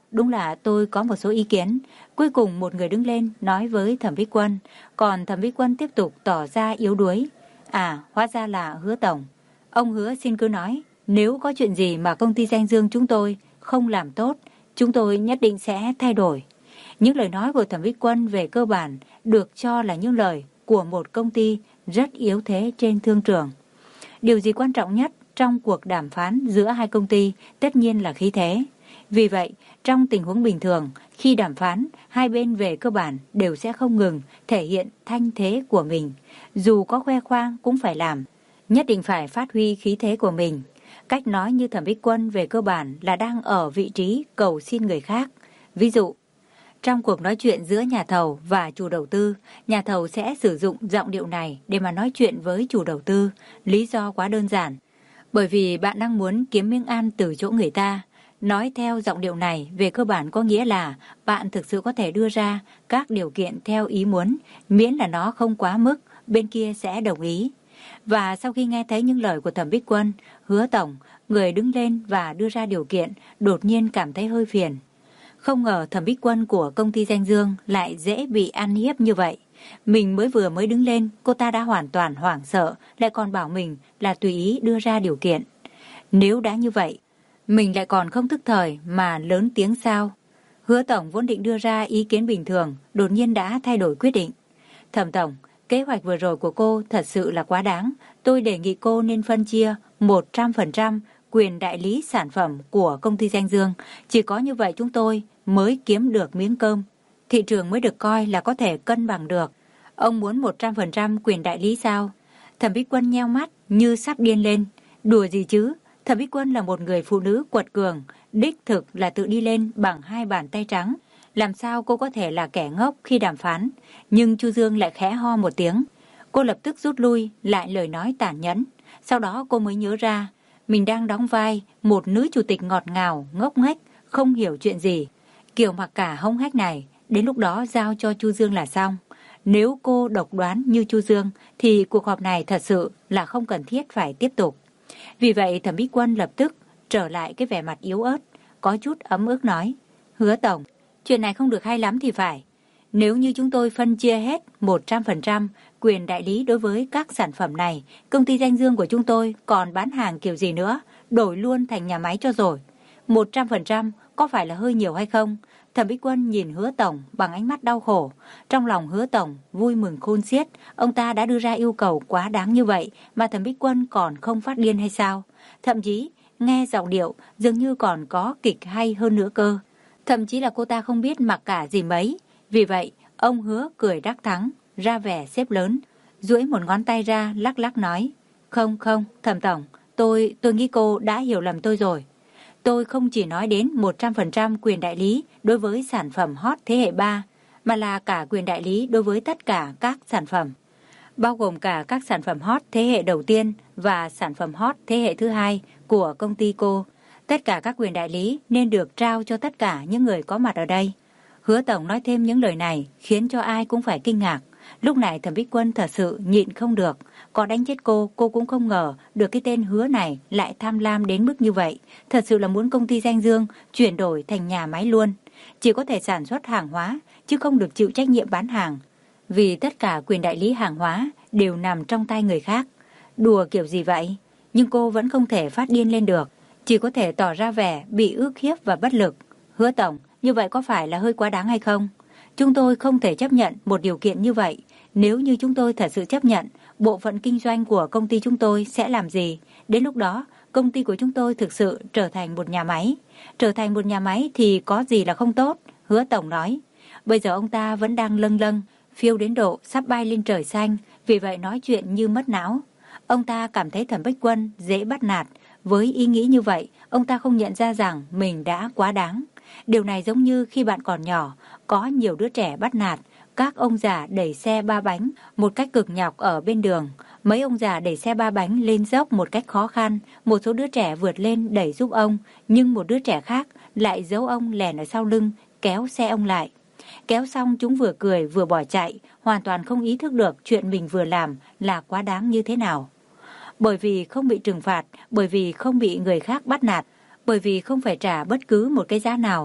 đúng là tôi có một số ý kiến. Cuối cùng một người đứng lên nói với Thẩm Vĩ Quân, còn Thẩm Vĩ Quân tiếp tục tỏ ra yếu đuối. À, hóa ra là Hứa tổng. Ông Hứa xin cứ nói, nếu có chuyện gì mà công ty Danh Dương chúng tôi không làm tốt, chúng tôi nhất định sẽ thay đổi. Những lời nói của Thẩm Vĩ Quân về cơ bản được cho là những lời của một công ty rất yếu thế trên thương trường. Điều gì quan trọng nhất trong cuộc đàm phán giữa hai công ty tất nhiên là khí thế. Vì vậy, trong tình huống bình thường, khi đàm phán, hai bên về cơ bản đều sẽ không ngừng thể hiện thanh thế của mình. Dù có khoe khoang cũng phải làm, nhất định phải phát huy khí thế của mình. Cách nói như Thẩm Vĩ Quân về cơ bản là đang ở vị trí cầu xin người khác. Ví dụ, trong cuộc nói chuyện giữa nhà thầu và chủ đầu tư, nhà thầu sẽ sử dụng giọng điệu này để mà nói chuyện với chủ đầu tư. Lý do quá đơn giản. Bởi vì bạn đang muốn kiếm miếng ăn từ chỗ người ta. Nói theo giọng điệu này về cơ bản có nghĩa là bạn thực sự có thể đưa ra các điều kiện theo ý muốn, miễn là nó không quá mức, bên kia sẽ đồng ý. Và sau khi nghe thấy những lời của Thẩm Vĩ Quân, Hứa tổng, người đứng lên và đưa ra điều kiện, đột nhiên cảm thấy hơi phiền. Không ngờ Thẩm Vĩ Quân của công ty Danh Dương lại dễ bị ăn hiếp như vậy. Mình mới vừa mới đứng lên, cô ta đã hoàn toàn hoảng sợ, lại còn bảo mình là tùy ý đưa ra điều kiện. Nếu đã như vậy, mình lại còn không thức thời mà lớn tiếng sao? Hứa tổng vốn định đưa ra ý kiến bình thường, đột nhiên đã thay đổi quyết định. Thẩm tổng, kế hoạch vừa rồi của cô thật sự là quá đáng. Tôi đề nghị cô nên phân chia một trăm phần trăm quyền đại lý sản phẩm của công ty Danh Dương. Chỉ có như vậy chúng tôi mới kiếm được miếng cơm. Thị trường mới được coi là có thể cân bằng được. Ông muốn một trăm phần trăm quyền đại lý sao? Thẩm Vĩ Quân nheo mắt như sắp điên lên. Đùa gì chứ? Thẩm Vĩ Quân là một người phụ nữ quật cường, đích thực là tự đi lên bằng hai bàn tay trắng. Làm sao cô có thể là kẻ ngốc khi đàm phán? Nhưng Chu Dương lại khẽ ho một tiếng. Cô lập tức rút lui lại lời nói tàn nhẫn. Sau đó cô mới nhớ ra, mình đang đóng vai một nữ chủ tịch ngọt ngào, ngốc nghếch, không hiểu chuyện gì. Kiểu mặc cả hống hách này, đến lúc đó giao cho Chu Dương là xong. Nếu cô độc đoán như Chu Dương, thì cuộc họp này thật sự là không cần thiết phải tiếp tục. Vì vậy Thẩm Vĩ Quân lập tức trở lại cái vẻ mặt yếu ớt, có chút ấm ức nói. Hứa tổng, chuyện này không được hay lắm thì phải. Nếu như chúng tôi phân chia hết một trăm phần trăm quyền đại lý đối với các sản phẩm này, công ty Danh Dương của chúng tôi còn bán hàng kiểu gì nữa, đổi luôn thành nhà máy cho rồi. một trăm phần trăm có phải là hơi nhiều hay không? Thẩm Vĩ Quân nhìn Hứa tổng bằng ánh mắt đau khổ. Trong lòng Hứa tổng vui mừng khôn xiết, ông ta đã đưa ra yêu cầu quá đáng như vậy mà Thẩm Vĩ Quân còn không phát điên hay sao? Thậm chí nghe giọng điệu dường như còn có kịch hay hơn nữa cơ. Thậm chí là cô ta không biết mặc cả gì mấy. Vì vậy ông Hứa cười đắc thắng, ra vẻ xếp lớn, duỗi một ngón tay ra lắc lắc nói. Không không, Thẩm tổng, tôi tôi nghĩ cô đã hiểu lầm tôi rồi. Tôi không chỉ nói đến một trăm phần trăm quyền đại lý đối với sản phẩm hot thế hệ ba, mà là cả quyền đại lý đối với tất cả các sản phẩm, bao gồm cả các sản phẩm hot thế hệ đầu tiên và sản phẩm hot thế hệ thứ hai của công ty cô. Tất cả các quyền đại lý nên được trao cho tất cả những người có mặt ở đây. Hứa tổng nói thêm những lời này khiến cho ai cũng phải kinh ngạc. Lúc này Thẩm Vĩ Quân thật sự nhịn không được. Có đánh chết cô, cô cũng không ngờ được cái tên Hứa này lại tham lam đến mức như vậy. Thật sự là muốn công ty Danh Dương chuyển đổi thành nhà máy luôn. Chỉ có thể sản xuất hàng hóa, chứ không được chịu trách nhiệm bán hàng. Vì tất cả quyền đại lý hàng hóa đều nằm trong tay người khác. Đùa kiểu gì vậy? Nhưng cô vẫn không thể phát điên lên được. Chỉ có thể tỏ ra vẻ bị ức hiếp và bất lực. Hứa tổng, như vậy có phải là hơi quá đáng hay không? Chúng tôi không thể chấp nhận một điều kiện như vậy. Nếu như chúng tôi thật sự chấp nhận, bộ phận kinh doanh của công ty chúng tôi sẽ làm gì? Đến lúc đó, công ty của chúng tôi thực sự trở thành một nhà máy. Trở thành một nhà máy thì có gì là không tốt? Hứa tổng nói. Bây giờ ông ta vẫn đang lâng lâng, phiêu đến độ sắp bay lên trời xanh, vì vậy nói chuyện như mất não. Ông ta cảm thấy Thẩm Bách Quân dễ bắt nạt. Với ý nghĩ như vậy, ông ta không nhận ra rằng mình đã quá đáng. Điều này giống như khi bạn còn nhỏ, có nhiều đứa trẻ bắt nạt, các ông già đẩy xe ba bánh một cách cực nhọc ở bên đường. Mấy ông già đẩy xe ba bánh lên dốc một cách khó khăn, một số đứa trẻ vượt lên đẩy giúp ông, nhưng một đứa trẻ khác lại giấu ông lèn ở sau lưng, kéo xe ông lại. Kéo xong chúng vừa cười vừa bỏ chạy, hoàn toàn không ý thức được chuyện mình vừa làm là quá đáng như thế nào. Bởi vì không bị trừng phạt, bởi vì không bị người khác bắt nạt, bởi vì không phải trả bất cứ một cái giá nào,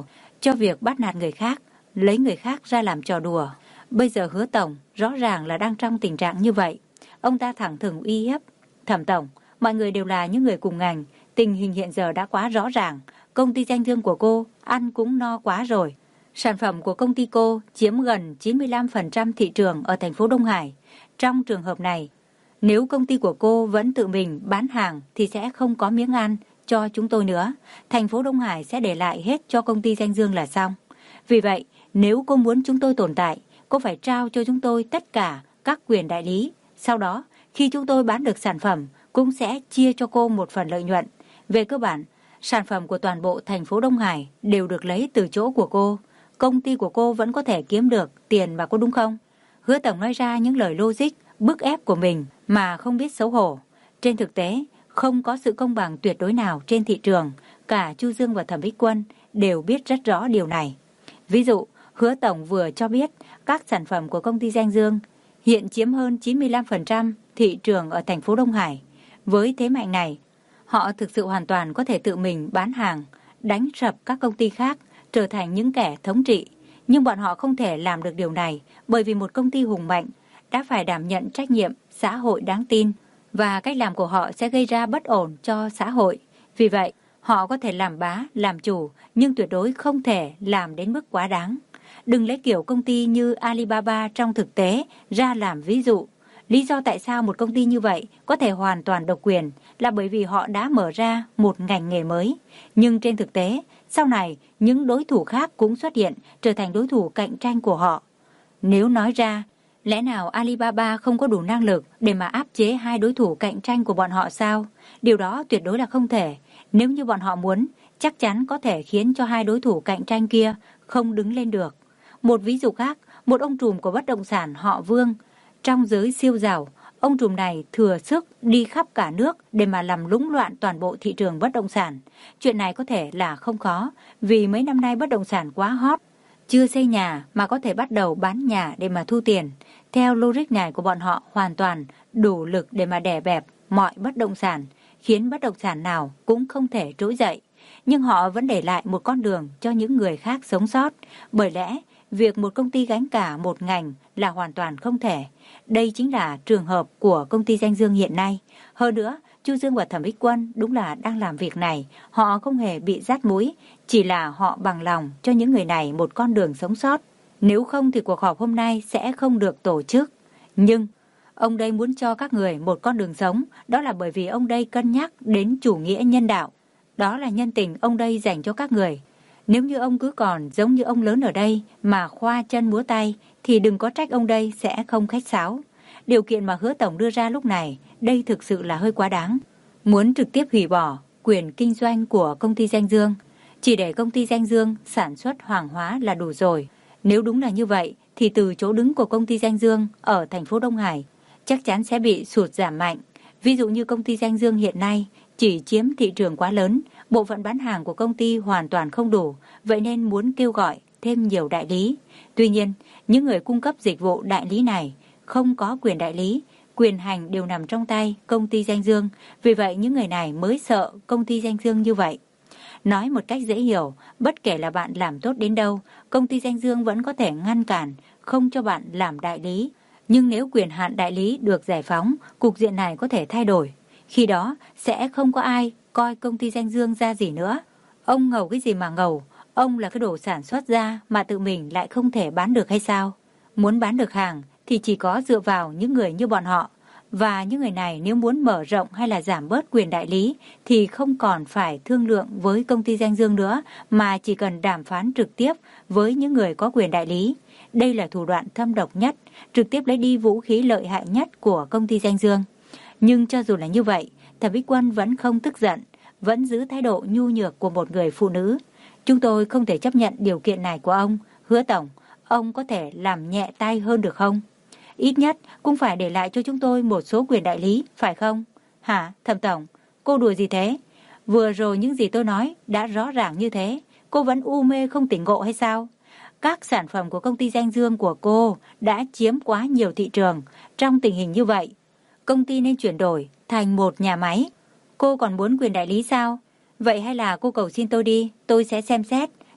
cho việc bắt nạt người khác, lấy người khác ra làm trò đùa. Bây giờ Hứa Tổng rõ ràng là đang trong tình trạng như vậy. Ông ta thẳng thừng uy hiếp. Thẩm Tổng, mọi người đều là những người cùng ngành. Tình hình hiện giờ đã quá rõ ràng. Công ty danh dương của cô ăn cũng no quá rồi. Sản phẩm của công ty cô chiếm gần chín mươi lăm phần trăm thị trường ở thành phố Đông Hải. Trong trường hợp này, nếu công ty của cô vẫn tự mình bán hàng thì sẽ không có miếng ăn cho chúng tôi nữa. Thành phố Đông Hải sẽ để lại hết cho công ty danh dương là xong. Vì vậy, nếu cô muốn chúng tôi tồn tại, cô phải trao cho chúng tôi tất cả các quyền đại lý. Sau đó, khi chúng tôi bán được sản phẩm, cũng sẽ chia cho cô một phần lợi nhuận. Về cơ bản, sản phẩm của toàn bộ thành phố Đông Hải đều được lấy từ chỗ của cô. Công ty của cô vẫn có thể kiếm được tiền mà, có đúng không? Hứa Tổng nói ra những lời logic, bức ép của mình mà không biết xấu hổ. Trên thực tế, không có sự công bằng tuyệt đối nào trên thị trường. Cả Chu Dương và Thẩm Bích Quân đều biết rất rõ điều này. Ví dụ, Hứa Tổng vừa cho biết các sản phẩm của công ty Danh Dương hiện chiếm hơn chín mươi lăm phần trăm thị trường ở thành phố Đông Hải. Với thế mạnh này, họ thực sự hoàn toàn có thể tự mình bán hàng, đánh sập các công ty khác, trở thành những kẻ thống trị. Nhưng bọn họ không thể làm được điều này bởi vì một công ty hùng mạnh đã phải đảm nhận trách nhiệm xã hội đáng tin và cách làm của họ sẽ gây ra bất ổn cho xã hội. Vì vậy, họ có thể làm bá, làm chủ nhưng tuyệt đối không thể làm đến mức quá đáng. Đừng lấy kiểu công ty như Alibaba trong thực tế ra làm ví dụ. Lý do tại sao một công ty như vậy có thể hoàn toàn độc quyền là bởi vì họ đã mở ra một ngành nghề mới. Nhưng trên thực tế, sau này những đối thủ khác cũng xuất hiện trở thành đối thủ cạnh tranh của họ. Nếu nói ra, lẽ nào Alibaba không có đủ năng lực để mà áp chế hai đối thủ cạnh tranh của bọn họ sao? Điều đó tuyệt đối là không thể. Nếu như bọn họ muốn, chắc chắn có thể khiến cho hai đối thủ cạnh tranh kia không đứng lên được. Một ví dụ khác, một ông trùm của bất động sản họ Vương. Trong giới siêu giàu, ông trùm này thừa sức đi khắp cả nước để mà làm lũng loạn toàn bộ thị trường bất động sản. Chuyện này có thể là không khó, vì mấy năm nay bất động sản quá hot. Chưa xây nhà mà có thể bắt đầu bán nhà để mà thu tiền. Theo logic này của bọn họ hoàn toàn đủ lực để mà đè bẹp mọi bất động sản, khiến bất động sản nào cũng không thể trỗi dậy. Nhưng họ vẫn để lại một con đường cho những người khác sống sót. Bởi lẽ, việc một công ty gánh cả một ngành là hoàn toàn không thể. Đây chính là trường hợp của công ty Danh Dương hiện nay. Hơn nữa, Chu Dương và Thẩm Bích Quân đúng là đang làm việc này. Họ không hề bị dắt mũi, chỉ là họ bằng lòng cho những người này một con đường sống sót. Nếu không thì cuộc họp hôm nay sẽ không được tổ chức. Nhưng ông đây muốn cho các người một con đường sống, đó là bởi vì ông đây cân nhắc đến chủ nghĩa nhân đạo. Đó là nhân tình ông đây dành cho các người. Nếu như ông cứ còn giống như ông lớn ở đây mà khoa chân múa tay thì đừng có trách ông đây sẽ không khách sáo. Điều kiện mà Hứa Tổng đưa ra lúc này, đây thực sự là hơi quá đáng. Muốn trực tiếp hủy bỏ quyền kinh doanh của công ty Danh Dương, chỉ để công ty Danh Dương sản xuất hàng hóa là đủ rồi. Nếu đúng là như vậy thì từ chỗ đứng của công ty Danh Dương ở thành phố Đông Hải chắc chắn sẽ bị sụt giảm mạnh. Ví dụ như công ty Danh Dương hiện nay chỉ chiếm thị trường quá lớn, bộ phận bán hàng của công ty hoàn toàn không đủ, vậy nên muốn kêu gọi thêm nhiều đại lý. Tuy nhiên, những người cung cấp dịch vụ đại lý này không có quyền đại lý, quyền hành đều nằm trong tay công ty Danh Dương, vì vậy những người này mới sợ công ty Danh Dương như vậy. Nói một cách dễ hiểu, bất kể là bạn làm tốt đến đâu, công ty Danh Dương vẫn có thể ngăn cản, không cho bạn làm đại lý. Nhưng nếu quyền hạn đại lý được giải phóng, cục diện này có thể thay đổi. Khi đó, sẽ không có ai coi công ty Danh Dương ra gì nữa. Ông ngầu cái gì mà ngầu, ông là cái đồ sản xuất ra mà tự mình lại không thể bán được hay sao? Muốn bán được hàng thì chỉ có dựa vào những người như bọn họ. Và những người này nếu muốn mở rộng hay là giảm bớt quyền đại lý thì không còn phải thương lượng với công ty Danh Dương nữa, mà chỉ cần đàm phán trực tiếp với những người có quyền đại lý. Đây là thủ đoạn thâm độc nhất, trực tiếp lấy đi vũ khí lợi hại nhất của công ty Danh Dương. Nhưng cho dù là như vậy, Thẩm Bích Quân vẫn không tức giận, vẫn giữ thái độ nhu nhược của một người phụ nữ. Chúng tôi không thể chấp nhận điều kiện này của ông. Hứa Tổng, ông có thể làm nhẹ tay hơn được không? Ít nhất cũng phải để lại cho chúng tôi một số quyền đại lý, phải không? Hả, Thẩm Tổng, cô đùa gì thế? Vừa rồi những gì tôi nói đã rõ ràng như thế, cô vẫn u mê không tỉnh ngộ hay sao? Các sản phẩm của công ty Danh Dương của cô đã chiếm quá nhiều thị trường. Trong tình hình như vậy, công ty nên chuyển đổi thành một nhà máy. Cô còn muốn quyền đại lý sao? Vậy hay là cô cầu xin tôi đi, tôi sẽ xem xét.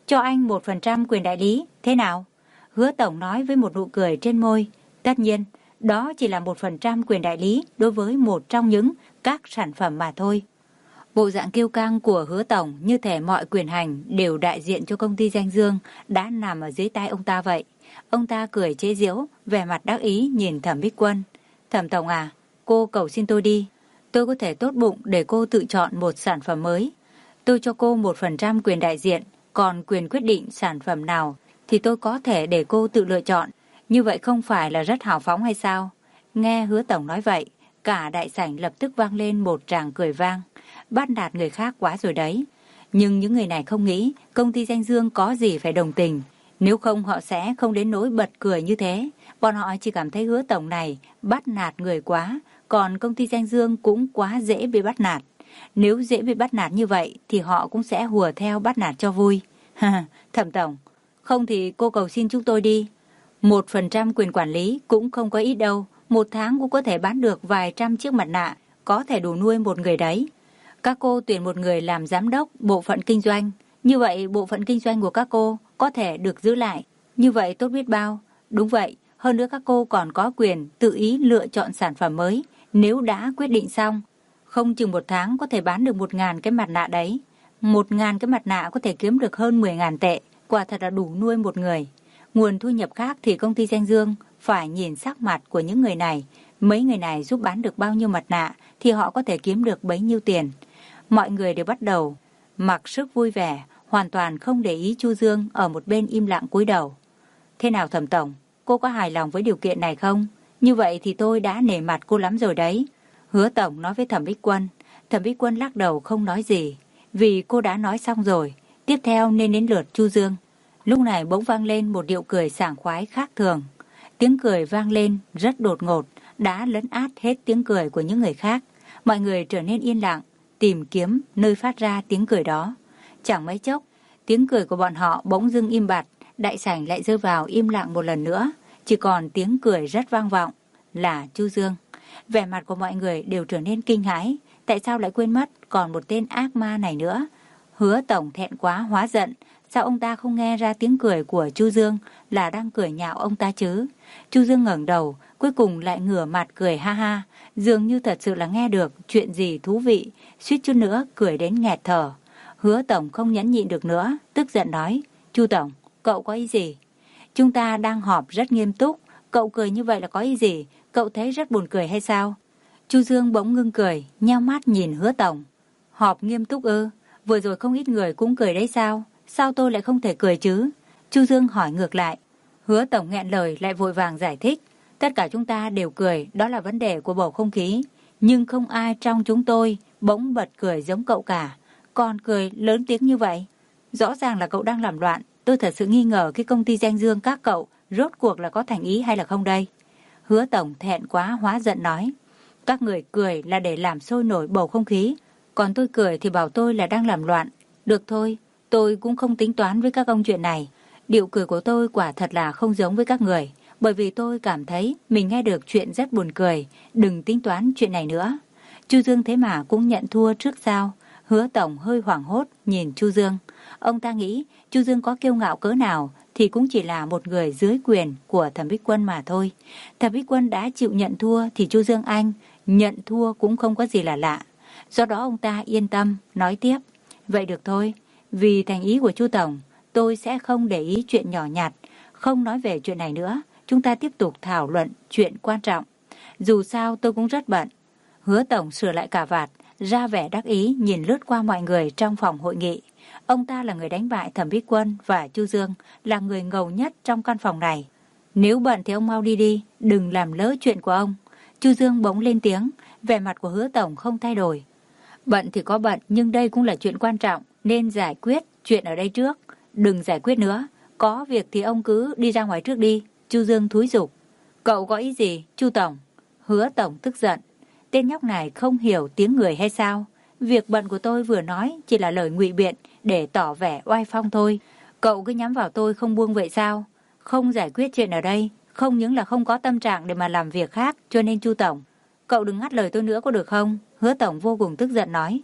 cho anh một phần trăm quyền đại lý, thế nào? Hứa tổng nói với một nụ cười trên môi. Tất nhiên, đó chỉ là một phần trăm quyền đại lý đối với một trong những các sản phẩm mà thôi. Bộ dạng kiêu căng của Hứa tổng như thể mọi quyền hành đều đại diện cho công ty Danh Dương đã nằm ở dưới tay ông ta vậy. Ông ta cười chế giễu, vẻ mặt đắc ý nhìn Thẩm Bích Quân. Thẩm tổng à, cô cầu xin tôi đi. Tôi có thể tốt bụng để cô tự chọn một sản phẩm mới. Tôi cho cô một phần trăm quyền đại diện, còn quyền quyết định sản phẩm nào thì tôi có thể để cô tự lựa chọn. Như vậy không phải là rất hào phóng hay sao? Nghe Hứa tổng nói vậy, cả đại sảnh lập tức vang lên một tràng cười vang. Bắt nạt người khác quá rồi đấy. Nhưng những người này không nghĩ công ty Danh Dương có gì phải đồng tình. Nếu không họ sẽ không đến nỗi bật cười như thế. Bọn họ chỉ cảm thấy Hứa tổng này bắt nạt người quá, còn công ty Danh Dương cũng quá dễ bị bắt nạt. Nếu dễ bị bắt nạt như vậy thì họ cũng sẽ hùa theo bắt nạt cho vui. Thẩm tổng, không thì cô cầu xin chúng tôi đi. Một phần trăm quyền quản lý cũng không có ít đâu. Một tháng cũng có thể bán được vài trăm chiếc mặt nạ, có thể đủ nuôi một người đấy. Các cô tuyển một người làm giám đốc bộ phận kinh doanh. Như vậy bộ phận kinh doanh của các cô có thể được giữ lại. Như vậy tốt biết bao. Đúng vậy, hơn nữa các cô còn có quyền tự ý lựa chọn sản phẩm mới. Nếu đã quyết định xong, không chừng một tháng có thể bán được một ngàn cái mặt nạ đấy. Một ngàn cái mặt nạ có thể kiếm được hơn mười ngàn tệ. Quả thật là đủ nuôi một người. Nguồn thu nhập khác thì công ty Danh Dương phải nhìn sắc mặt của những người này. Mấy người này giúp bán được bao nhiêu mặt nạ thì họ có thể kiếm được bấy nhiêu tiền. Mọi người đều bắt đầu mặc sức vui vẻ, hoàn toàn không để ý Chu Dương ở một bên im lặng cúi đầu. Thế nào Thẩm tổng, cô có hài lòng với điều kiện này không? Như vậy thì tôi đã nể mặt cô lắm rồi đấy. Hứa tổng nói với Thẩm Bích Quân. Thẩm Bích Quân lắc đầu không nói gì, vì cô đã nói xong rồi. Tiếp theo nên đến lượt Chu Dương. Lúc này bỗng vang lên một điệu cười sảng khoái khác thường. Tiếng cười vang lên rất đột ngột, đã lấn át hết tiếng cười của những người khác. Mọi người trở nên yên lặng, tìm kiếm nơi phát ra tiếng cười đó. Chẳng mấy chốc, tiếng cười của bọn họ bỗng dưng im bặt, đại sảnh lại rơi vào im lặng một lần nữa. Chỉ còn tiếng cười rất vang vọng, là Chu Dương. Vẻ mặt của mọi người đều trở nên kinh hãi. Tại sao lại quên mất còn một tên ác ma này nữa? Hứa tổng thẹn quá hóa giận. Sao ông ta không nghe ra tiếng cười của Chu Dương là đang cười nhạo ông ta chứ? Chu Dương ngẩng đầu, cuối cùng lại ngửa mặt cười ha ha, dường như thật sự là nghe được chuyện gì thú vị, suýt chút nữa cười đến nghẹt thở. Hứa tổng không nhẫn nhịn được nữa, tức giận nói: Chu tổng, cậu có ý gì? Chúng ta đang họp rất nghiêm túc, cậu cười như vậy là có ý gì? Cậu thấy rất buồn cười hay sao? Chu Dương bỗng ngưng cười, nheo mắt nhìn Hứa tổng. Họp nghiêm túc ư? Vừa rồi không ít người cũng cười đấy sao? Sao tôi lại không thể cười chứ? Chu Dương hỏi ngược lại. Hứa tổng nghẹn lời lại vội vàng giải thích. Tất cả chúng ta đều cười, đó là vấn đề của bầu không khí. Nhưng không ai trong chúng tôi bỗng bật cười giống cậu cả. Còn cười lớn tiếng như vậy. Rõ ràng là cậu đang làm loạn. Tôi thật sự nghi ngờ cái công ty Danh Dương các cậu rốt cuộc là có thành ý hay là không đây? Hứa tổng thẹn quá hóa giận nói. Các người cười là để làm sôi nổi bầu không khí. Còn tôi cười thì bảo tôi là đang làm loạn. Được thôi, tôi cũng không tính toán với các ông chuyện này. Điệu cười của tôi quả thật là không giống với các người. Bởi vì tôi cảm thấy mình nghe được chuyện rất buồn cười. Đừng tính toán chuyện này nữa. Chu Dương thế mà cũng nhận thua trước sao? Hứa tổng hơi hoảng hốt nhìn Chu Dương. Ông ta nghĩ Chu Dương có kiêu ngạo cỡ nào thì cũng chỉ là một người dưới quyền của Thẩm Bích Quân mà thôi. Thẩm Bích Quân đã chịu nhận thua thì Chu Dương anh nhận thua cũng không có gì là lạ. Do đó ông ta yên tâm nói tiếp. Vậy được thôi, vì thành ý của Chu tổng, tôi sẽ không để ý chuyện nhỏ nhặt, không nói về chuyện này nữa. Chúng ta tiếp tục thảo luận chuyện quan trọng. Dù sao tôi cũng rất bận. Hứa tổng sửa lại cà vạt, ra vẻ đắc ý nhìn lướt qua mọi người trong phòng hội nghị. Ông ta là người đánh bại Thẩm Bích Quân và Chu Dương, là người ngầu nhất trong căn phòng này. Nếu bận thì ông mau đi đi, đừng làm lỡ chuyện của ông. Chu Dương bỗng lên tiếng, vẻ mặt của Hứa tổng không thay đổi. Bận thì có bận, nhưng đây cũng là chuyện quan trọng, nên giải quyết chuyện ở đây trước. Đừng giải quyết nữa, có việc thì ông cứ đi ra ngoài trước đi. Chu Dương thúi giục. Cậu có ý gì, Chu tổng? Hứa tổng tức giận. Tên nhóc này không hiểu tiếng người hay sao? Việc bận của tôi vừa nói chỉ là lời ngụy biện để tỏ vẻ oai phong thôi. Cậu cứ nhắm vào tôi không buông vậy sao? Không giải quyết chuyện ở đây, không những là không có tâm trạng để mà làm việc khác, cho nên Chu tổng, cậu đừng ngắt lời tôi nữa có được không? Hứa tổng vô cùng tức giận nói.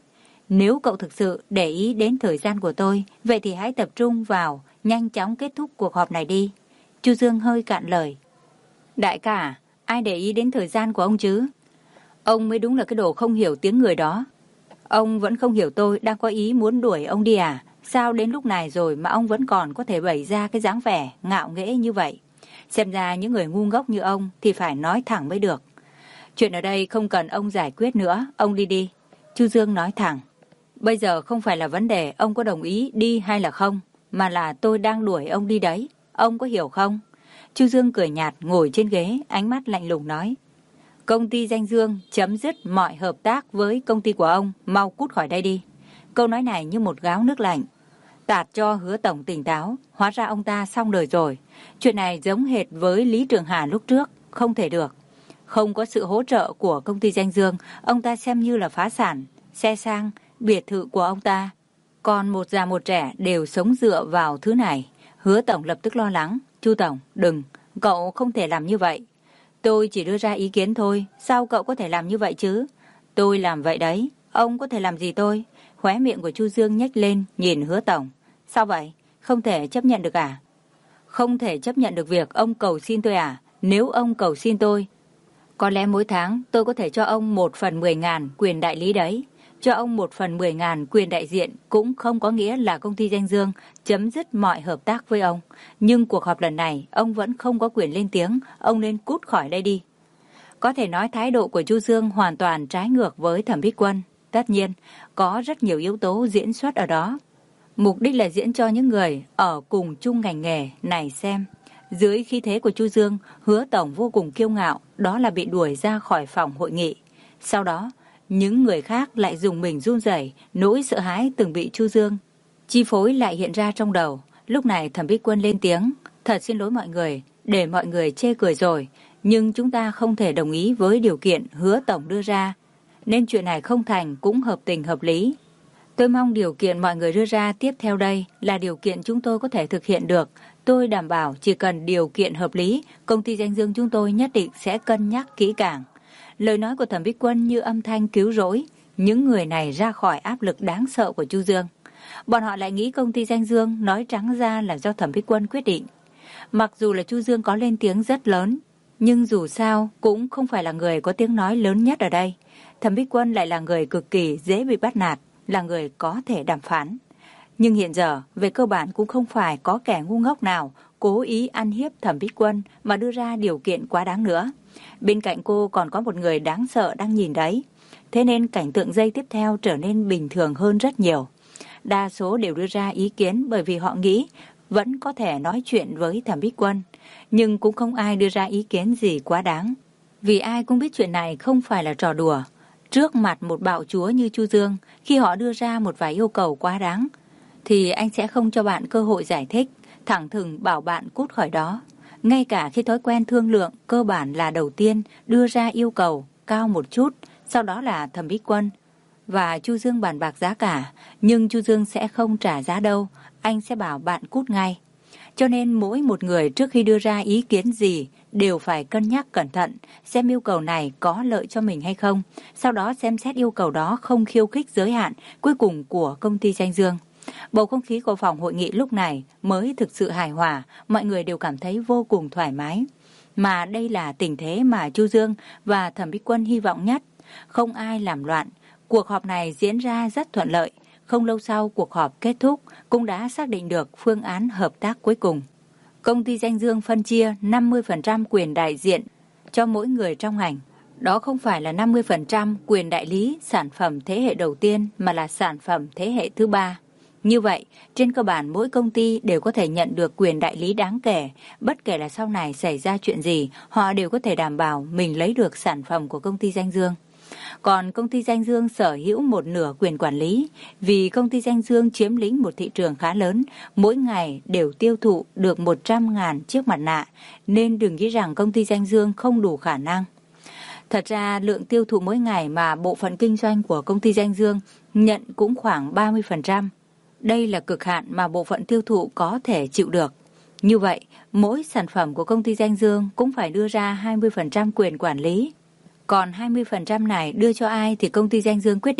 Nếu cậu thực sự để ý đến thời gian của tôi, vậy thì hãy tập trung vào nhanh chóng kết thúc cuộc họp này đi. Chu Dương hơi cạn lời. Đại ca, ai để ý đến thời gian của ông chứ? Ông mới đúng là cái đồ không hiểu tiếng người đó. Ông vẫn không hiểu tôi đang có ý muốn đuổi ông đi à? Sao đến lúc này rồi mà ông vẫn còn có thể bày ra cái dáng vẻ ngạo nghễ như vậy? Xem ra những người ngu ngốc như ông thì phải nói thẳng mới được. Chuyện ở đây không cần ông giải quyết nữa, ông đi đi. Chu Dương nói thẳng. Bây giờ không phải là vấn đề ông có đồng ý đi hay là không, mà là tôi đang đuổi ông đi đấy. Ông có hiểu không? Chu Dương cười nhạt ngồi trên ghế, ánh mắt lạnh lùng nói. Công ty Danh Dương chấm dứt mọi hợp tác với công ty của ông, mau cút khỏi đây đi. Câu nói này như một gáo nước lạnh tạt cho Hứa tổng tỉnh táo. Hóa ra ông ta xong đời rồi. Chuyện này giống hệt với Lý Trường Hà lúc trước, không thể được. Không có sự hỗ trợ của công ty Danh Dương, ông ta xem như là phá sản. Xe sang, biệt thự của ông ta, còn một già một trẻ đều sống dựa vào thứ này. Hứa tổng lập tức lo lắng. Chu tổng, đừng, cậu không thể làm như vậy. Tôi chỉ đưa ra ý kiến thôi, sao cậu có thể làm như vậy chứ? Tôi làm vậy đấy, ông có thể làm gì tôi? Khóe miệng của Chu Dương nhếch lên, nhìn Hứa tổng. Sao vậy? Không thể chấp nhận được à? Không thể chấp nhận được việc ông cầu xin tôi à? Nếu ông cầu xin tôi, có lẽ mỗi tháng tôi có thể cho ông một phần mười ngàn quyền đại lý đấy. Cho ông một phần mười ngàn quyền đại diện cũng không có nghĩa là công ty Danh Dương chấm dứt mọi hợp tác với ông. Nhưng cuộc họp lần này, ông vẫn không có quyền lên tiếng, ông nên cút khỏi đây đi. Có thể nói thái độ của Chu Dương hoàn toàn trái ngược với Thẩm Bích Quân. Tất nhiên, có rất nhiều yếu tố diễn xuất ở đó. Mục đích là diễn cho những người ở cùng chung ngành nghề này xem. Dưới khí thế của Chu Dương, Hứa tổng vô cùng kiêu ngạo, đó là bị đuổi ra khỏi phòng hội nghị. Sau đó, những người khác lại dùng mình run rẩy, nỗi sợ hãi từng bị Chu Dương chi phối lại hiện ra trong đầu. Lúc này Thẩm Bích Quân lên tiếng, thật xin lỗi mọi người, để mọi người chê cười rồi, nhưng chúng ta không thể đồng ý với điều kiện Hứa tổng đưa ra, nên chuyện này không thành cũng hợp tình hợp lý. Tôi mong điều kiện mọi người đưa ra tiếp theo đây là điều kiện chúng tôi có thể thực hiện được. Tôi đảm bảo chỉ cần điều kiện hợp lý, công ty Danh Dương chúng tôi nhất định sẽ cân nhắc kỹ càng. Lời nói của Thẩm Bích Quân như âm thanh cứu rỗi những người này ra khỏi áp lực đáng sợ của Chu Dương. Bọn họ lại nghĩ công ty Danh Dương nói trắng ra là do Thẩm Bích Quân quyết định. Mặc dù là Chu Dương có lên tiếng rất lớn, nhưng dù sao cũng không phải là người có tiếng nói lớn nhất ở đây. Thẩm Bích Quân lại là người cực kỳ dễ bị bắt nạt, là người có thể đàm phán. Nhưng hiện giờ, về cơ bản cũng không phải có kẻ ngu ngốc nào cố ý ăn hiếp Thẩm Bích Quân mà đưa ra điều kiện quá đáng nữa. Bên cạnh cô còn có một người đáng sợ đang nhìn đấy. Thế nên cảnh tượng giây tiếp theo trở nên bình thường hơn rất nhiều. Đa số đều đưa ra ý kiến bởi vì họ nghĩ vẫn có thể nói chuyện với Thẩm Bích Quân. Nhưng cũng không ai đưa ra ý kiến gì quá đáng. Vì ai cũng biết chuyện này không phải là trò đùa. Trước mặt một bạo chúa như Chu Dương, khi họ đưa ra một vài yêu cầu quá đáng, thì anh sẽ không cho bạn cơ hội giải thích, thẳng thừng bảo bạn cút khỏi đó. Ngay cả khi thói quen thương lượng cơ bản là đầu tiên đưa ra yêu cầu cao một chút, sau đó là Thẩm Bích Quân và Chu Dương bàn bạc giá cả, nhưng Chu Dương sẽ không trả giá đâu, anh sẽ bảo bạn cút ngay. Cho nên mỗi một người trước khi đưa ra ý kiến gì đều phải cân nhắc cẩn thận, xem yêu cầu này có lợi cho mình hay không, sau đó xem xét yêu cầu đó không khiêu khích giới hạn cuối cùng của công ty Danh Dương. Bầu không khí của phòng hội nghị lúc này mới thực sự hài hòa, mọi người đều cảm thấy vô cùng thoải mái. Mà đây là tình thế mà Chu Dương và Thẩm Bích Quân hy vọng nhất, không ai làm loạn. Cuộc họp này diễn ra rất thuận lợi. Không lâu sau cuộc họp kết thúc cũng đã xác định được phương án hợp tác cuối cùng. Công ty Danh Dương phân chia năm mươi phần trăm quyền đại diện cho mỗi người trong ngành. Đó không phải là năm mươi phần trăm quyền đại lý sản phẩm thế hệ đầu tiên mà là sản phẩm thế hệ thứ ba. Như vậy, trên cơ bản mỗi công ty đều có thể nhận được quyền đại lý đáng kể. Bất kể là sau này xảy ra chuyện gì, họ đều có thể đảm bảo mình lấy được sản phẩm của công ty Danh Dương. Còn công ty Danh Dương sở hữu một nửa quyền quản lý, vì công ty Danh Dương chiếm lĩnh một thị trường khá lớn, mỗi ngày đều tiêu thụ được một trăm ngàn chiếc mặt nạ, nên đừng nghĩ rằng công ty Danh Dương không đủ khả năng. Thật ra lượng tiêu thụ mỗi ngày mà bộ phận kinh doanh của công ty Danh Dương nhận cũng khoảng ba mươi phần trăm. Đây là cực hạn mà bộ phận tiêu thụ có thể chịu được. Như vậy, mỗi sản phẩm của công ty Danh Dương cũng phải đưa ra hai mươi phần trăm quyền quản lý. Còn hai mươi phần trăm này đưa cho ai thì công ty Danh Dương quyết định.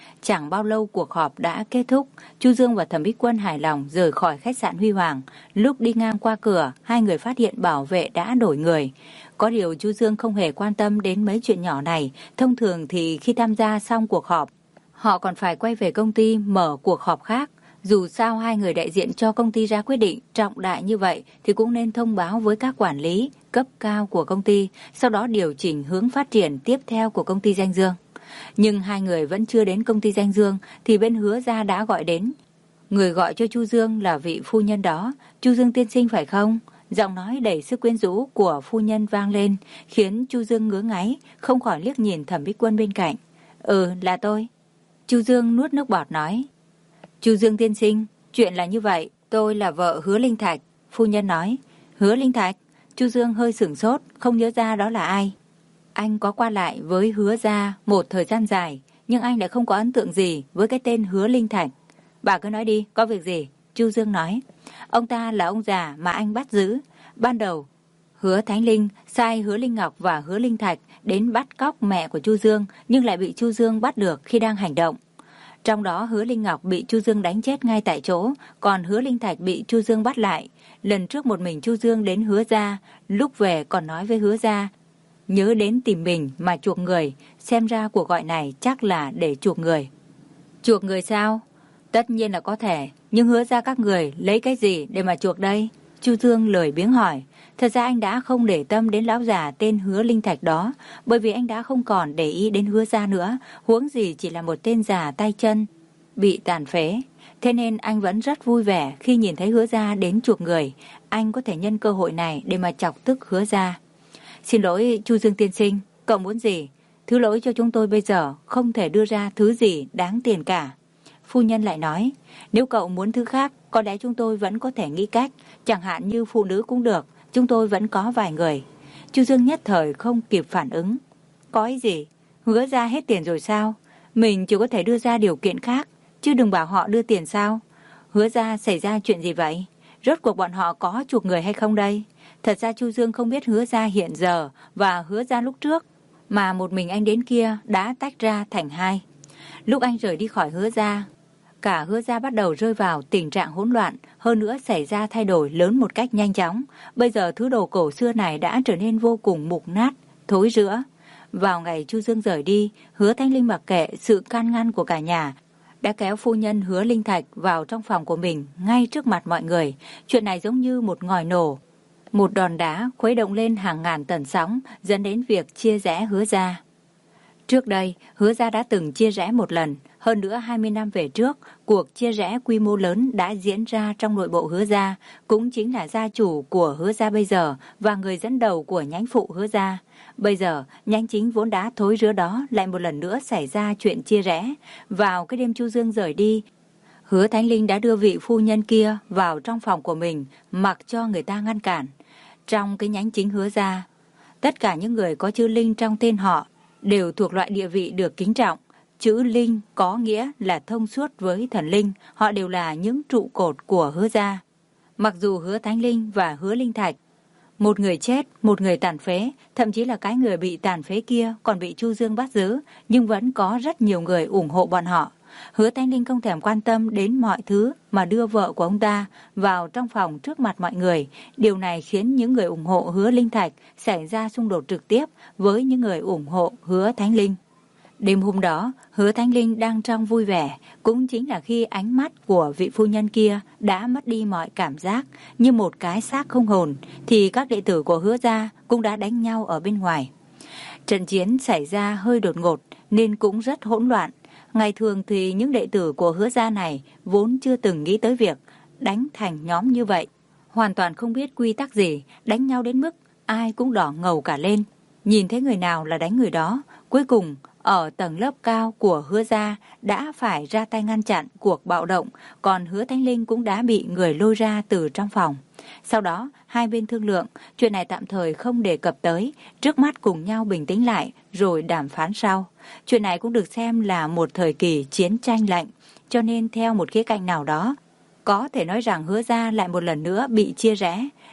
Chẳng bao lâu cuộc họp đã kết thúc, Chu Dương và Thẩm Bích Quân hài lòng rời khỏi khách sạn Huy Hoàng. Lúc đi ngang qua cửa, hai người phát hiện bảo vệ đã đổi người. Có điều Chu Dương không hề quan tâm đến mấy chuyện nhỏ này. Thông thường thì khi tham gia xong cuộc họp, họ còn phải quay về công ty mở cuộc họp khác. Dù sao hai người đại diện cho công ty ra quyết định trọng đại như vậy thì cũng nên thông báo với các quản lý cấp cao của công ty, sau đó điều chỉnh hướng phát triển tiếp theo của công ty Danh Dương. Nhưng hai người vẫn chưa đến công ty Danh Dương thì bên Hứa gia đã gọi đến. Người gọi cho Chu Dương là vị phu nhân đó. Chu Dương tiên sinh phải không? Giọng nói đầy sức quyến rũ của phu nhân vang lên, khiến Chu Dương ngứa ngáy, không khỏi liếc nhìn Thẩm Bích Quân bên cạnh. Ừ, là tôi. Chu Dương nuốt nước bọt nói. Chu Dương tiên sinh, chuyện là như vậy, tôi là vợ Hứa Linh Thạch. Phu nhân nói. Hứa Linh Thạch? Chu Dương hơi sửng sốt, không nhớ ra đó là ai. Anh có qua lại với Hứa gia một thời gian dài, nhưng anh lại không có ấn tượng gì với cái tên Hứa Linh Thạch. Bà cứ nói đi, có việc gì? Chu Dương nói. Ông ta là ông già mà anh bắt giữ. Ban đầu, Hứa Thánh Linh sai Hứa Linh Ngọc và Hứa Linh Thạch đến bắt cóc mẹ của Chu Dương, nhưng lại bị Chu Dương bắt được khi đang hành động. Trong đó Hứa Linh Ngọc bị Chu Dương đánh chết ngay tại chỗ, còn Hứa Linh Thạch bị Chu Dương bắt lại. Lần trước một mình Chu Dương đến Hứa gia, lúc về còn nói với Hứa gia nhớ đến tìm mình mà chuộc người, xem ra cuộc gọi này chắc là để chuộc người. Chuộc người sao? Tất nhiên là có thể, nhưng Hứa gia các người lấy cái gì để mà chuộc đây? Chu Dương lười biếng hỏi. Thật ra anh đã không để tâm đến lão già tên Hứa Linh Thạch đó, bởi vì anh đã không còn để ý đến Hứa gia nữa, huống gì chỉ là một tên già tay chân bị tàn phế. Thế nên anh vẫn rất vui vẻ khi nhìn thấy Hứa gia đến chuộc người. Anh có thể nhân cơ hội này để mà chọc tức Hứa gia. Xin lỗi Chu Dương tiên sinh, cậu muốn gì? Thứ lỗi cho chúng tôi bây giờ không thể đưa ra thứ gì đáng tiền cả. Phu nhân lại nói, nếu cậu muốn thứ khác, có lẽ chúng tôi vẫn có thể nghĩ cách, chẳng hạn như phụ nữ cũng được, chúng tôi vẫn có vài người. Chu Dương nhất thời không kịp phản ứng. Có ý gì? Hứa ra hết tiền rồi sao? Mình chỉ có thể đưa ra điều kiện khác, chứ đừng bảo họ đưa tiền sao? Hứa ra xảy ra chuyện gì vậy? Rốt cuộc bọn họ có chuộc người hay không đây? Thật ra Chu Dương không biết Hứa gia hiện giờ và Hứa gia lúc trước, mà một mình anh đến kia đã tách ra thành hai. Lúc anh rời đi khỏi Hứa gia, cả Hứa gia bắt đầu rơi vào tình trạng hỗn loạn, hơn nữa xảy ra thay đổi lớn một cách nhanh chóng. Bây giờ thứ đồ cổ xưa này đã trở nên vô cùng mục nát, thối rữa. Vào ngày Chu Dương rời đi, Hứa Thanh Linh mặc kệ sự can ngăn của cả nhà, đã kéo phu nhân Hứa Linh Thạch vào trong phòng của mình ngay trước mặt mọi người. Chuyện này giống như một ngòi nổ, một đòn đá khuấy động lên hàng ngàn tần sóng, dẫn đến việc chia rẽ Hứa gia. Trước đây, Hứa gia đã từng chia rẽ một lần. Hơn nữa hai mươi năm về trước, cuộc chia rẽ quy mô lớn đã diễn ra trong nội bộ Hứa gia, cũng chính là gia chủ của Hứa gia bây giờ và người dẫn đầu của nhánh phụ Hứa gia. Bây giờ, nhánh chính vốn đã thối rữa đó lại một lần nữa xảy ra chuyện chia rẽ. Vào cái đêm Chu Dương rời đi, Hứa Thánh Linh đã đưa vị phu nhân kia vào trong phòng của mình, mặc cho người ta ngăn cản. Trong cái nhánh chính Hứa gia, tất cả những người có chữ Linh trong tên họ đều thuộc loại địa vị được kính trọng. Chữ Linh có nghĩa là thông suốt với thần linh, họ đều là những trụ cột của Hứa gia. Mặc dù Hứa Thánh Linh và Hứa Linh Thạch, một người chết, một người tàn phế, thậm chí là cái người bị tàn phế kia còn bị Chu Dương bắt giữ, nhưng vẫn có rất nhiều người ủng hộ bọn họ. Hứa Thánh Linh không thèm quan tâm đến mọi thứ mà đưa vợ của ông ta vào trong phòng trước mặt mọi người. Điều này khiến những người ủng hộ Hứa Linh Thạch xảy ra xung đột trực tiếp với những người ủng hộ Hứa Thánh Linh. Đêm hôm đó, Hứa Thánh Linh đang trong vui vẻ, cũng chính là khi ánh mắt của vị phu nhân kia đã mất đi mọi cảm giác, như một cái xác không hồn, thì các đệ tử của Hứa gia cũng đã đánh nhau ở bên ngoài. Trận chiến xảy ra hơi đột ngột nên cũng rất hỗn loạn. Ngày thường thì những đệ tử của Hứa gia này vốn chưa từng nghĩ tới việc đánh thành nhóm như vậy, hoàn toàn không biết quy tắc gì, đánh nhau đến mức ai cũng đỏ ngầu cả lên, nhìn thấy người nào là đánh người đó. Cuối cùng, ở tầng lớp cao của Hứa gia đã phải ra tay ngăn chặn cuộc bạo động, còn Hứa Thánh Linh cũng đã bị người lôi ra từ trong phòng. Sau đó, hai bên thương lượng, chuyện này tạm thời không đề cập tới, trước mắt cùng nhau bình tĩnh lại, rồi đàm phán sau. Chuyện này cũng được xem là một thời kỳ chiến tranh lạnh, cho nên theo một khía cạnh nào đó, có thể nói rằng Hứa gia lại một lần nữa bị chia rẽ.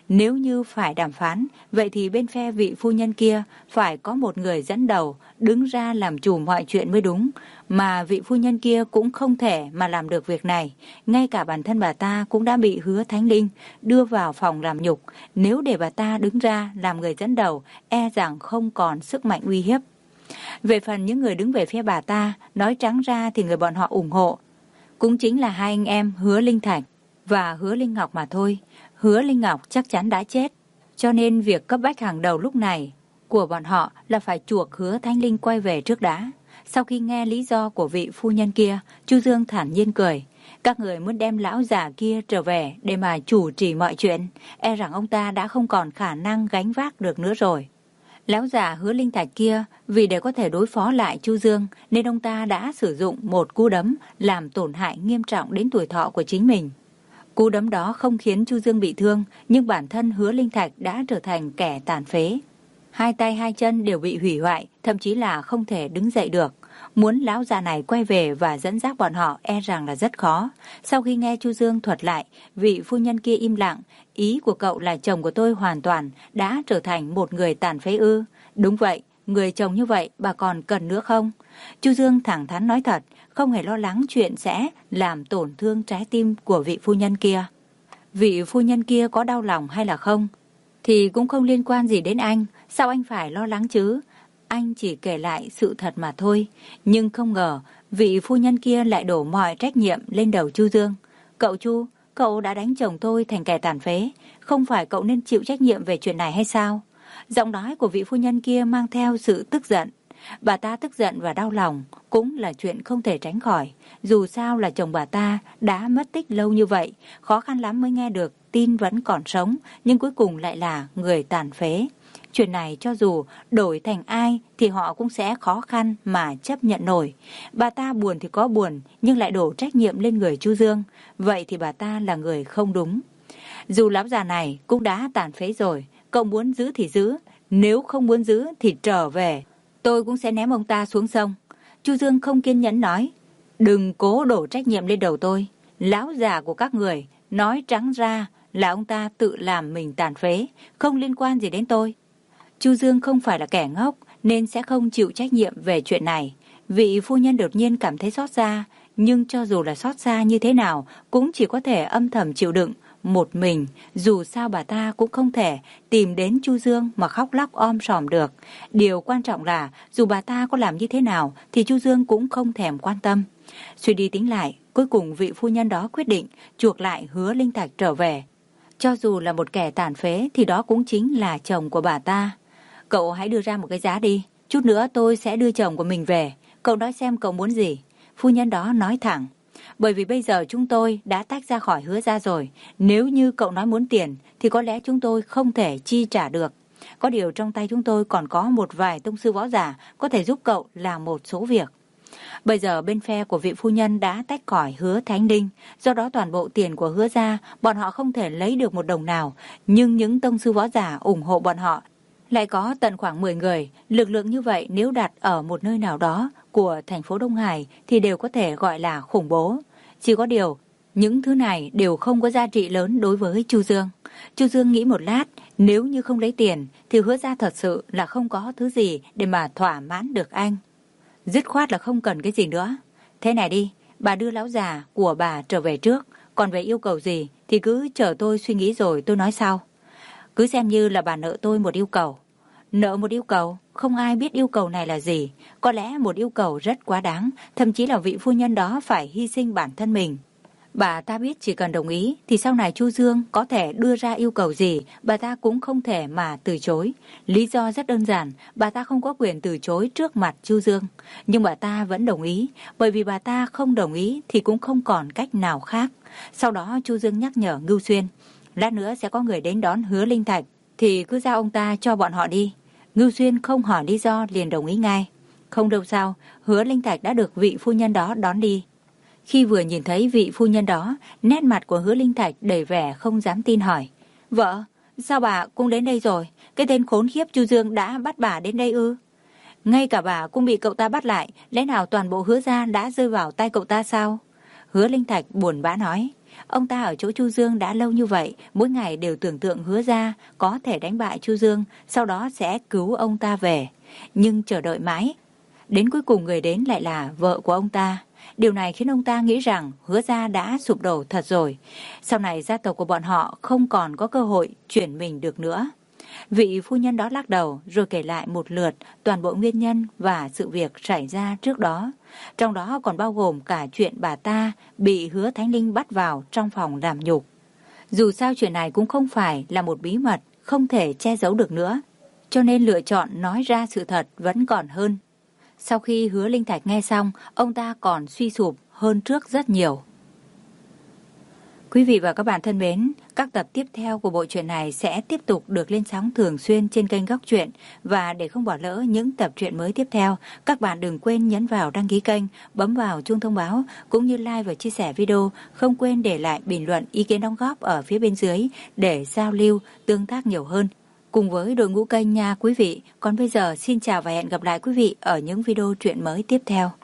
Nếu như phải đàm phán, vậy thì bên phe vị phu nhân kia phải có một người dẫn đầu, đứng ra làm chủ mọi chuyện mới đúng. Mà vị phu nhân kia cũng không thể mà làm được việc này. Ngay cả bản thân bà ta cũng đã bị Hứa Thánh Linh đưa vào phòng làm nhục. Nếu để bà ta đứng ra làm người dẫn đầu, e rằng không còn sức mạnh uy hiếp. Về phần những người đứng về phía bà ta, nói trắng ra thì người bọn họ ủng hộ cũng chính là hai anh em Hứa Linh Thạch và Hứa Linh Ngọc mà thôi. Hứa Linh Ngọc chắc chắn đã chết, cho nên việc cấp bách hàng đầu lúc này của bọn họ là phải chuộc Hứa Thánh Linh quay về trước đã. Sau khi nghe lý do của vị phu nhân kia, Chu Dương thản nhiên cười. Các người muốn đem lão già kia trở về để mà chủ trì mọi chuyện, e rằng ông ta đã không còn khả năng gánh vác được nữa rồi. Lão già Hứa Linh Thạch kia vì để có thể đối phó lại Chu Dương nên ông ta đã sử dụng một cú đấm làm tổn hại nghiêm trọng đến tuổi thọ của chính mình. Cú đấm đó không khiến Chu Dương bị thương, nhưng bản thân Hứa Linh Thạch đã trở thành kẻ tàn phế. Hai tay hai chân đều bị hủy hoại, thậm chí là không thể đứng dậy được. Muốn lão già này quay về và dẫn dắt bọn họ e rằng là rất khó. Sau khi nghe Chu Dương thuật lại, vị phu nhân kia im lặng. Ý của cậu là chồng của tôi hoàn toàn đã trở thành một người tàn phế ư? Đúng vậy, người chồng như vậy bà còn cần nữa không? Chu Dương thẳng thắn nói thật, không hề lo lắng chuyện sẽ làm tổn thương trái tim của vị phu nhân kia. Vị phu nhân kia có đau lòng hay là không thì cũng không liên quan gì đến anh. Sao anh phải lo lắng chứ? Anh chỉ kể lại sự thật mà thôi. Nhưng không ngờ vị phu nhân kia lại đổ mọi trách nhiệm lên đầu Chu Dương. Cậu Chu, cậu đã đánh chồng tôi thành kẻ tàn phế, không phải cậu nên chịu trách nhiệm về chuyện này hay sao? Giọng nói của vị phu nhân kia mang theo sự tức giận. Bà ta tức giận và đau lòng cũng là chuyện không thể tránh khỏi. Dù sao là chồng bà ta đã mất tích lâu như vậy, khó khăn lắm mới nghe được tin vẫn còn sống, nhưng cuối cùng lại là người tàn phế. Chuyện này cho dù đổi thành ai thì họ cũng sẽ khó khăn mà chấp nhận nổi. Bà ta buồn thì có buồn, nhưng lại đổ trách nhiệm lên người Chu Dương. Vậy thì bà ta là người không đúng. Dù lão già này cũng đã tàn phế rồi, cậu muốn giữ thì giữ, nếu không muốn giữ thì trở về. Tôi cũng sẽ ném ông ta xuống sông. Chu Dương không kiên nhẫn nói. Đừng cố đổ trách nhiệm lên đầu tôi. Lão già của các người nói trắng ra là ông ta tự làm mình tàn phế, không liên quan gì đến tôi. Chu Dương không phải là kẻ ngốc nên sẽ không chịu trách nhiệm về chuyện này. Vị phu nhân đột nhiên cảm thấy xót xa, nhưng cho dù là xót xa như thế nào cũng chỉ có thể âm thầm chịu đựng một mình. Dù sao bà ta cũng không thể tìm đến Chu Dương mà khóc lóc om sòm được. Điều quan trọng là dù bà ta có làm như thế nào thì Chu Dương cũng không thèm quan tâm. Suy đi tính lại, cuối cùng vị phu nhân đó quyết định chuộc lại Hứa Linh Thạch trở về. Cho dù là một kẻ tàn phế thì đó cũng chính là chồng của bà ta. Cậu hãy đưa ra một cái giá đi, chút nữa tôi sẽ đưa chồng của mình về. Cậu nói xem cậu muốn gì? Phu nhân đó nói thẳng. Bởi vì bây giờ chúng tôi đã tách ra khỏi Hứa gia rồi. Nếu như cậu nói muốn tiền thì có lẽ chúng tôi không thể chi trả được. Có điều trong tay chúng tôi còn có một vài tông sư võ giả có thể giúp cậu làm một số việc. Bây giờ bên phe của vị phu nhân đã tách khỏi Hứa Thánh Linh, do đó toàn bộ tiền của Hứa gia bọn họ không thể lấy được một đồng nào. Nhưng những tông sư võ giả ủng hộ bọn họ lại có tận khoảng mười người. Lực lượng như vậy nếu đặt ở một nơi nào đó của thành phố Đông Hải thì đều có thể gọi là khủng bố. Chỉ có điều, những thứ này đều không có giá trị lớn đối với Chu Dương. Chu Dương nghĩ một lát, nếu như không lấy tiền thì Hứa gia thật sự là không có thứ gì để mà thỏa mãn được anh. Dứt khoát là không cần cái gì nữa. Thế này đi, bà đưa lão già của bà trở về trước, còn về yêu cầu gì thì cứ chờ tôi suy nghĩ rồi tôi nói sau. Cứ xem như là bà nợ tôi một yêu cầu. Nợ một yêu cầu, không ai biết yêu cầu này là gì. Có lẽ một yêu cầu rất quá đáng, thậm chí là vị phu nhân đó phải hy sinh bản thân mình. Bà ta biết chỉ cần đồng ý thì sau này Chu Dương có thể đưa ra yêu cầu gì, bà ta cũng không thể mà từ chối. Lý do rất đơn giản, bà ta không có quyền từ chối trước mặt Chu Dương. Nhưng bà ta vẫn đồng ý, bởi vì bà ta không đồng ý thì cũng không còn cách nào khác. Sau đó Chu Dương nhắc nhở Ngưu Xuyên. Lát nữa sẽ có người đến đón Hứa Linh Thạch, thì cứ giao ông ta cho bọn họ đi. Ngưu Xuyên không hỏi lý do liền đồng ý ngay. Không đâu sao, Hứa Linh Thạch đã được vị phu nhân đó đón đi. Khi vừa nhìn thấy vị phu nhân đó, nét mặt của Hứa Linh Thạch đầy vẻ không dám tin hỏi. Vợ, sao bà cũng đến đây rồi? Cái tên khốn khiếp Chu Dương đã bắt bà đến đây ư? Ngay cả bà cũng bị cậu ta bắt lại, lẽ nào toàn bộ Hứa gia đã rơi vào tay cậu ta sao? Hứa Linh Thạch buồn bã nói. Ông ta ở chỗ Chu Dương đã lâu như vậy, mỗi ngày đều tưởng tượng Hứa gia có thể đánh bại Chu Dương, sau đó sẽ cứu ông ta về. Nhưng chờ đợi mãi, đến cuối cùng người đến lại là vợ của ông ta. Điều này khiến ông ta nghĩ rằng Hứa gia đã sụp đổ thật rồi. Sau này gia tộc của bọn họ không còn có cơ hội chuyển mình được nữa. Vị phu nhân đó lắc đầu rồi kể lại một lượt toàn bộ nguyên nhân và sự việc xảy ra trước đó. Trong đó còn bao gồm cả chuyện bà ta bị Hứa Thánh Linh bắt vào trong phòng làm nhục. Dù sao chuyện này cũng không phải là một bí mật, không thể che giấu được nữa. Cho nên lựa chọn nói ra sự thật vẫn còn hơn. Sau khi Hứa Linh Thạch nghe xong, ông ta còn suy sụp hơn trước rất nhiều. Quý vị và các bạn thân mến, các tập tiếp theo của bộ truyện này sẽ tiếp tục được lên sóng thường xuyên trên kênh Góc Truyện. Và để không bỏ lỡ những tập truyện mới tiếp theo, các bạn đừng quên nhấn vào đăng ký kênh, bấm vào chuông thông báo, cũng như like và chia sẻ video. Không quên để lại bình luận ý kiến đóng góp ở phía bên dưới để giao lưu, tương tác nhiều hơn cùng với đội ngũ kênh nha quý vị. Còn bây giờ xin chào và hẹn gặp lại quý vị ở những video truyện mới tiếp theo.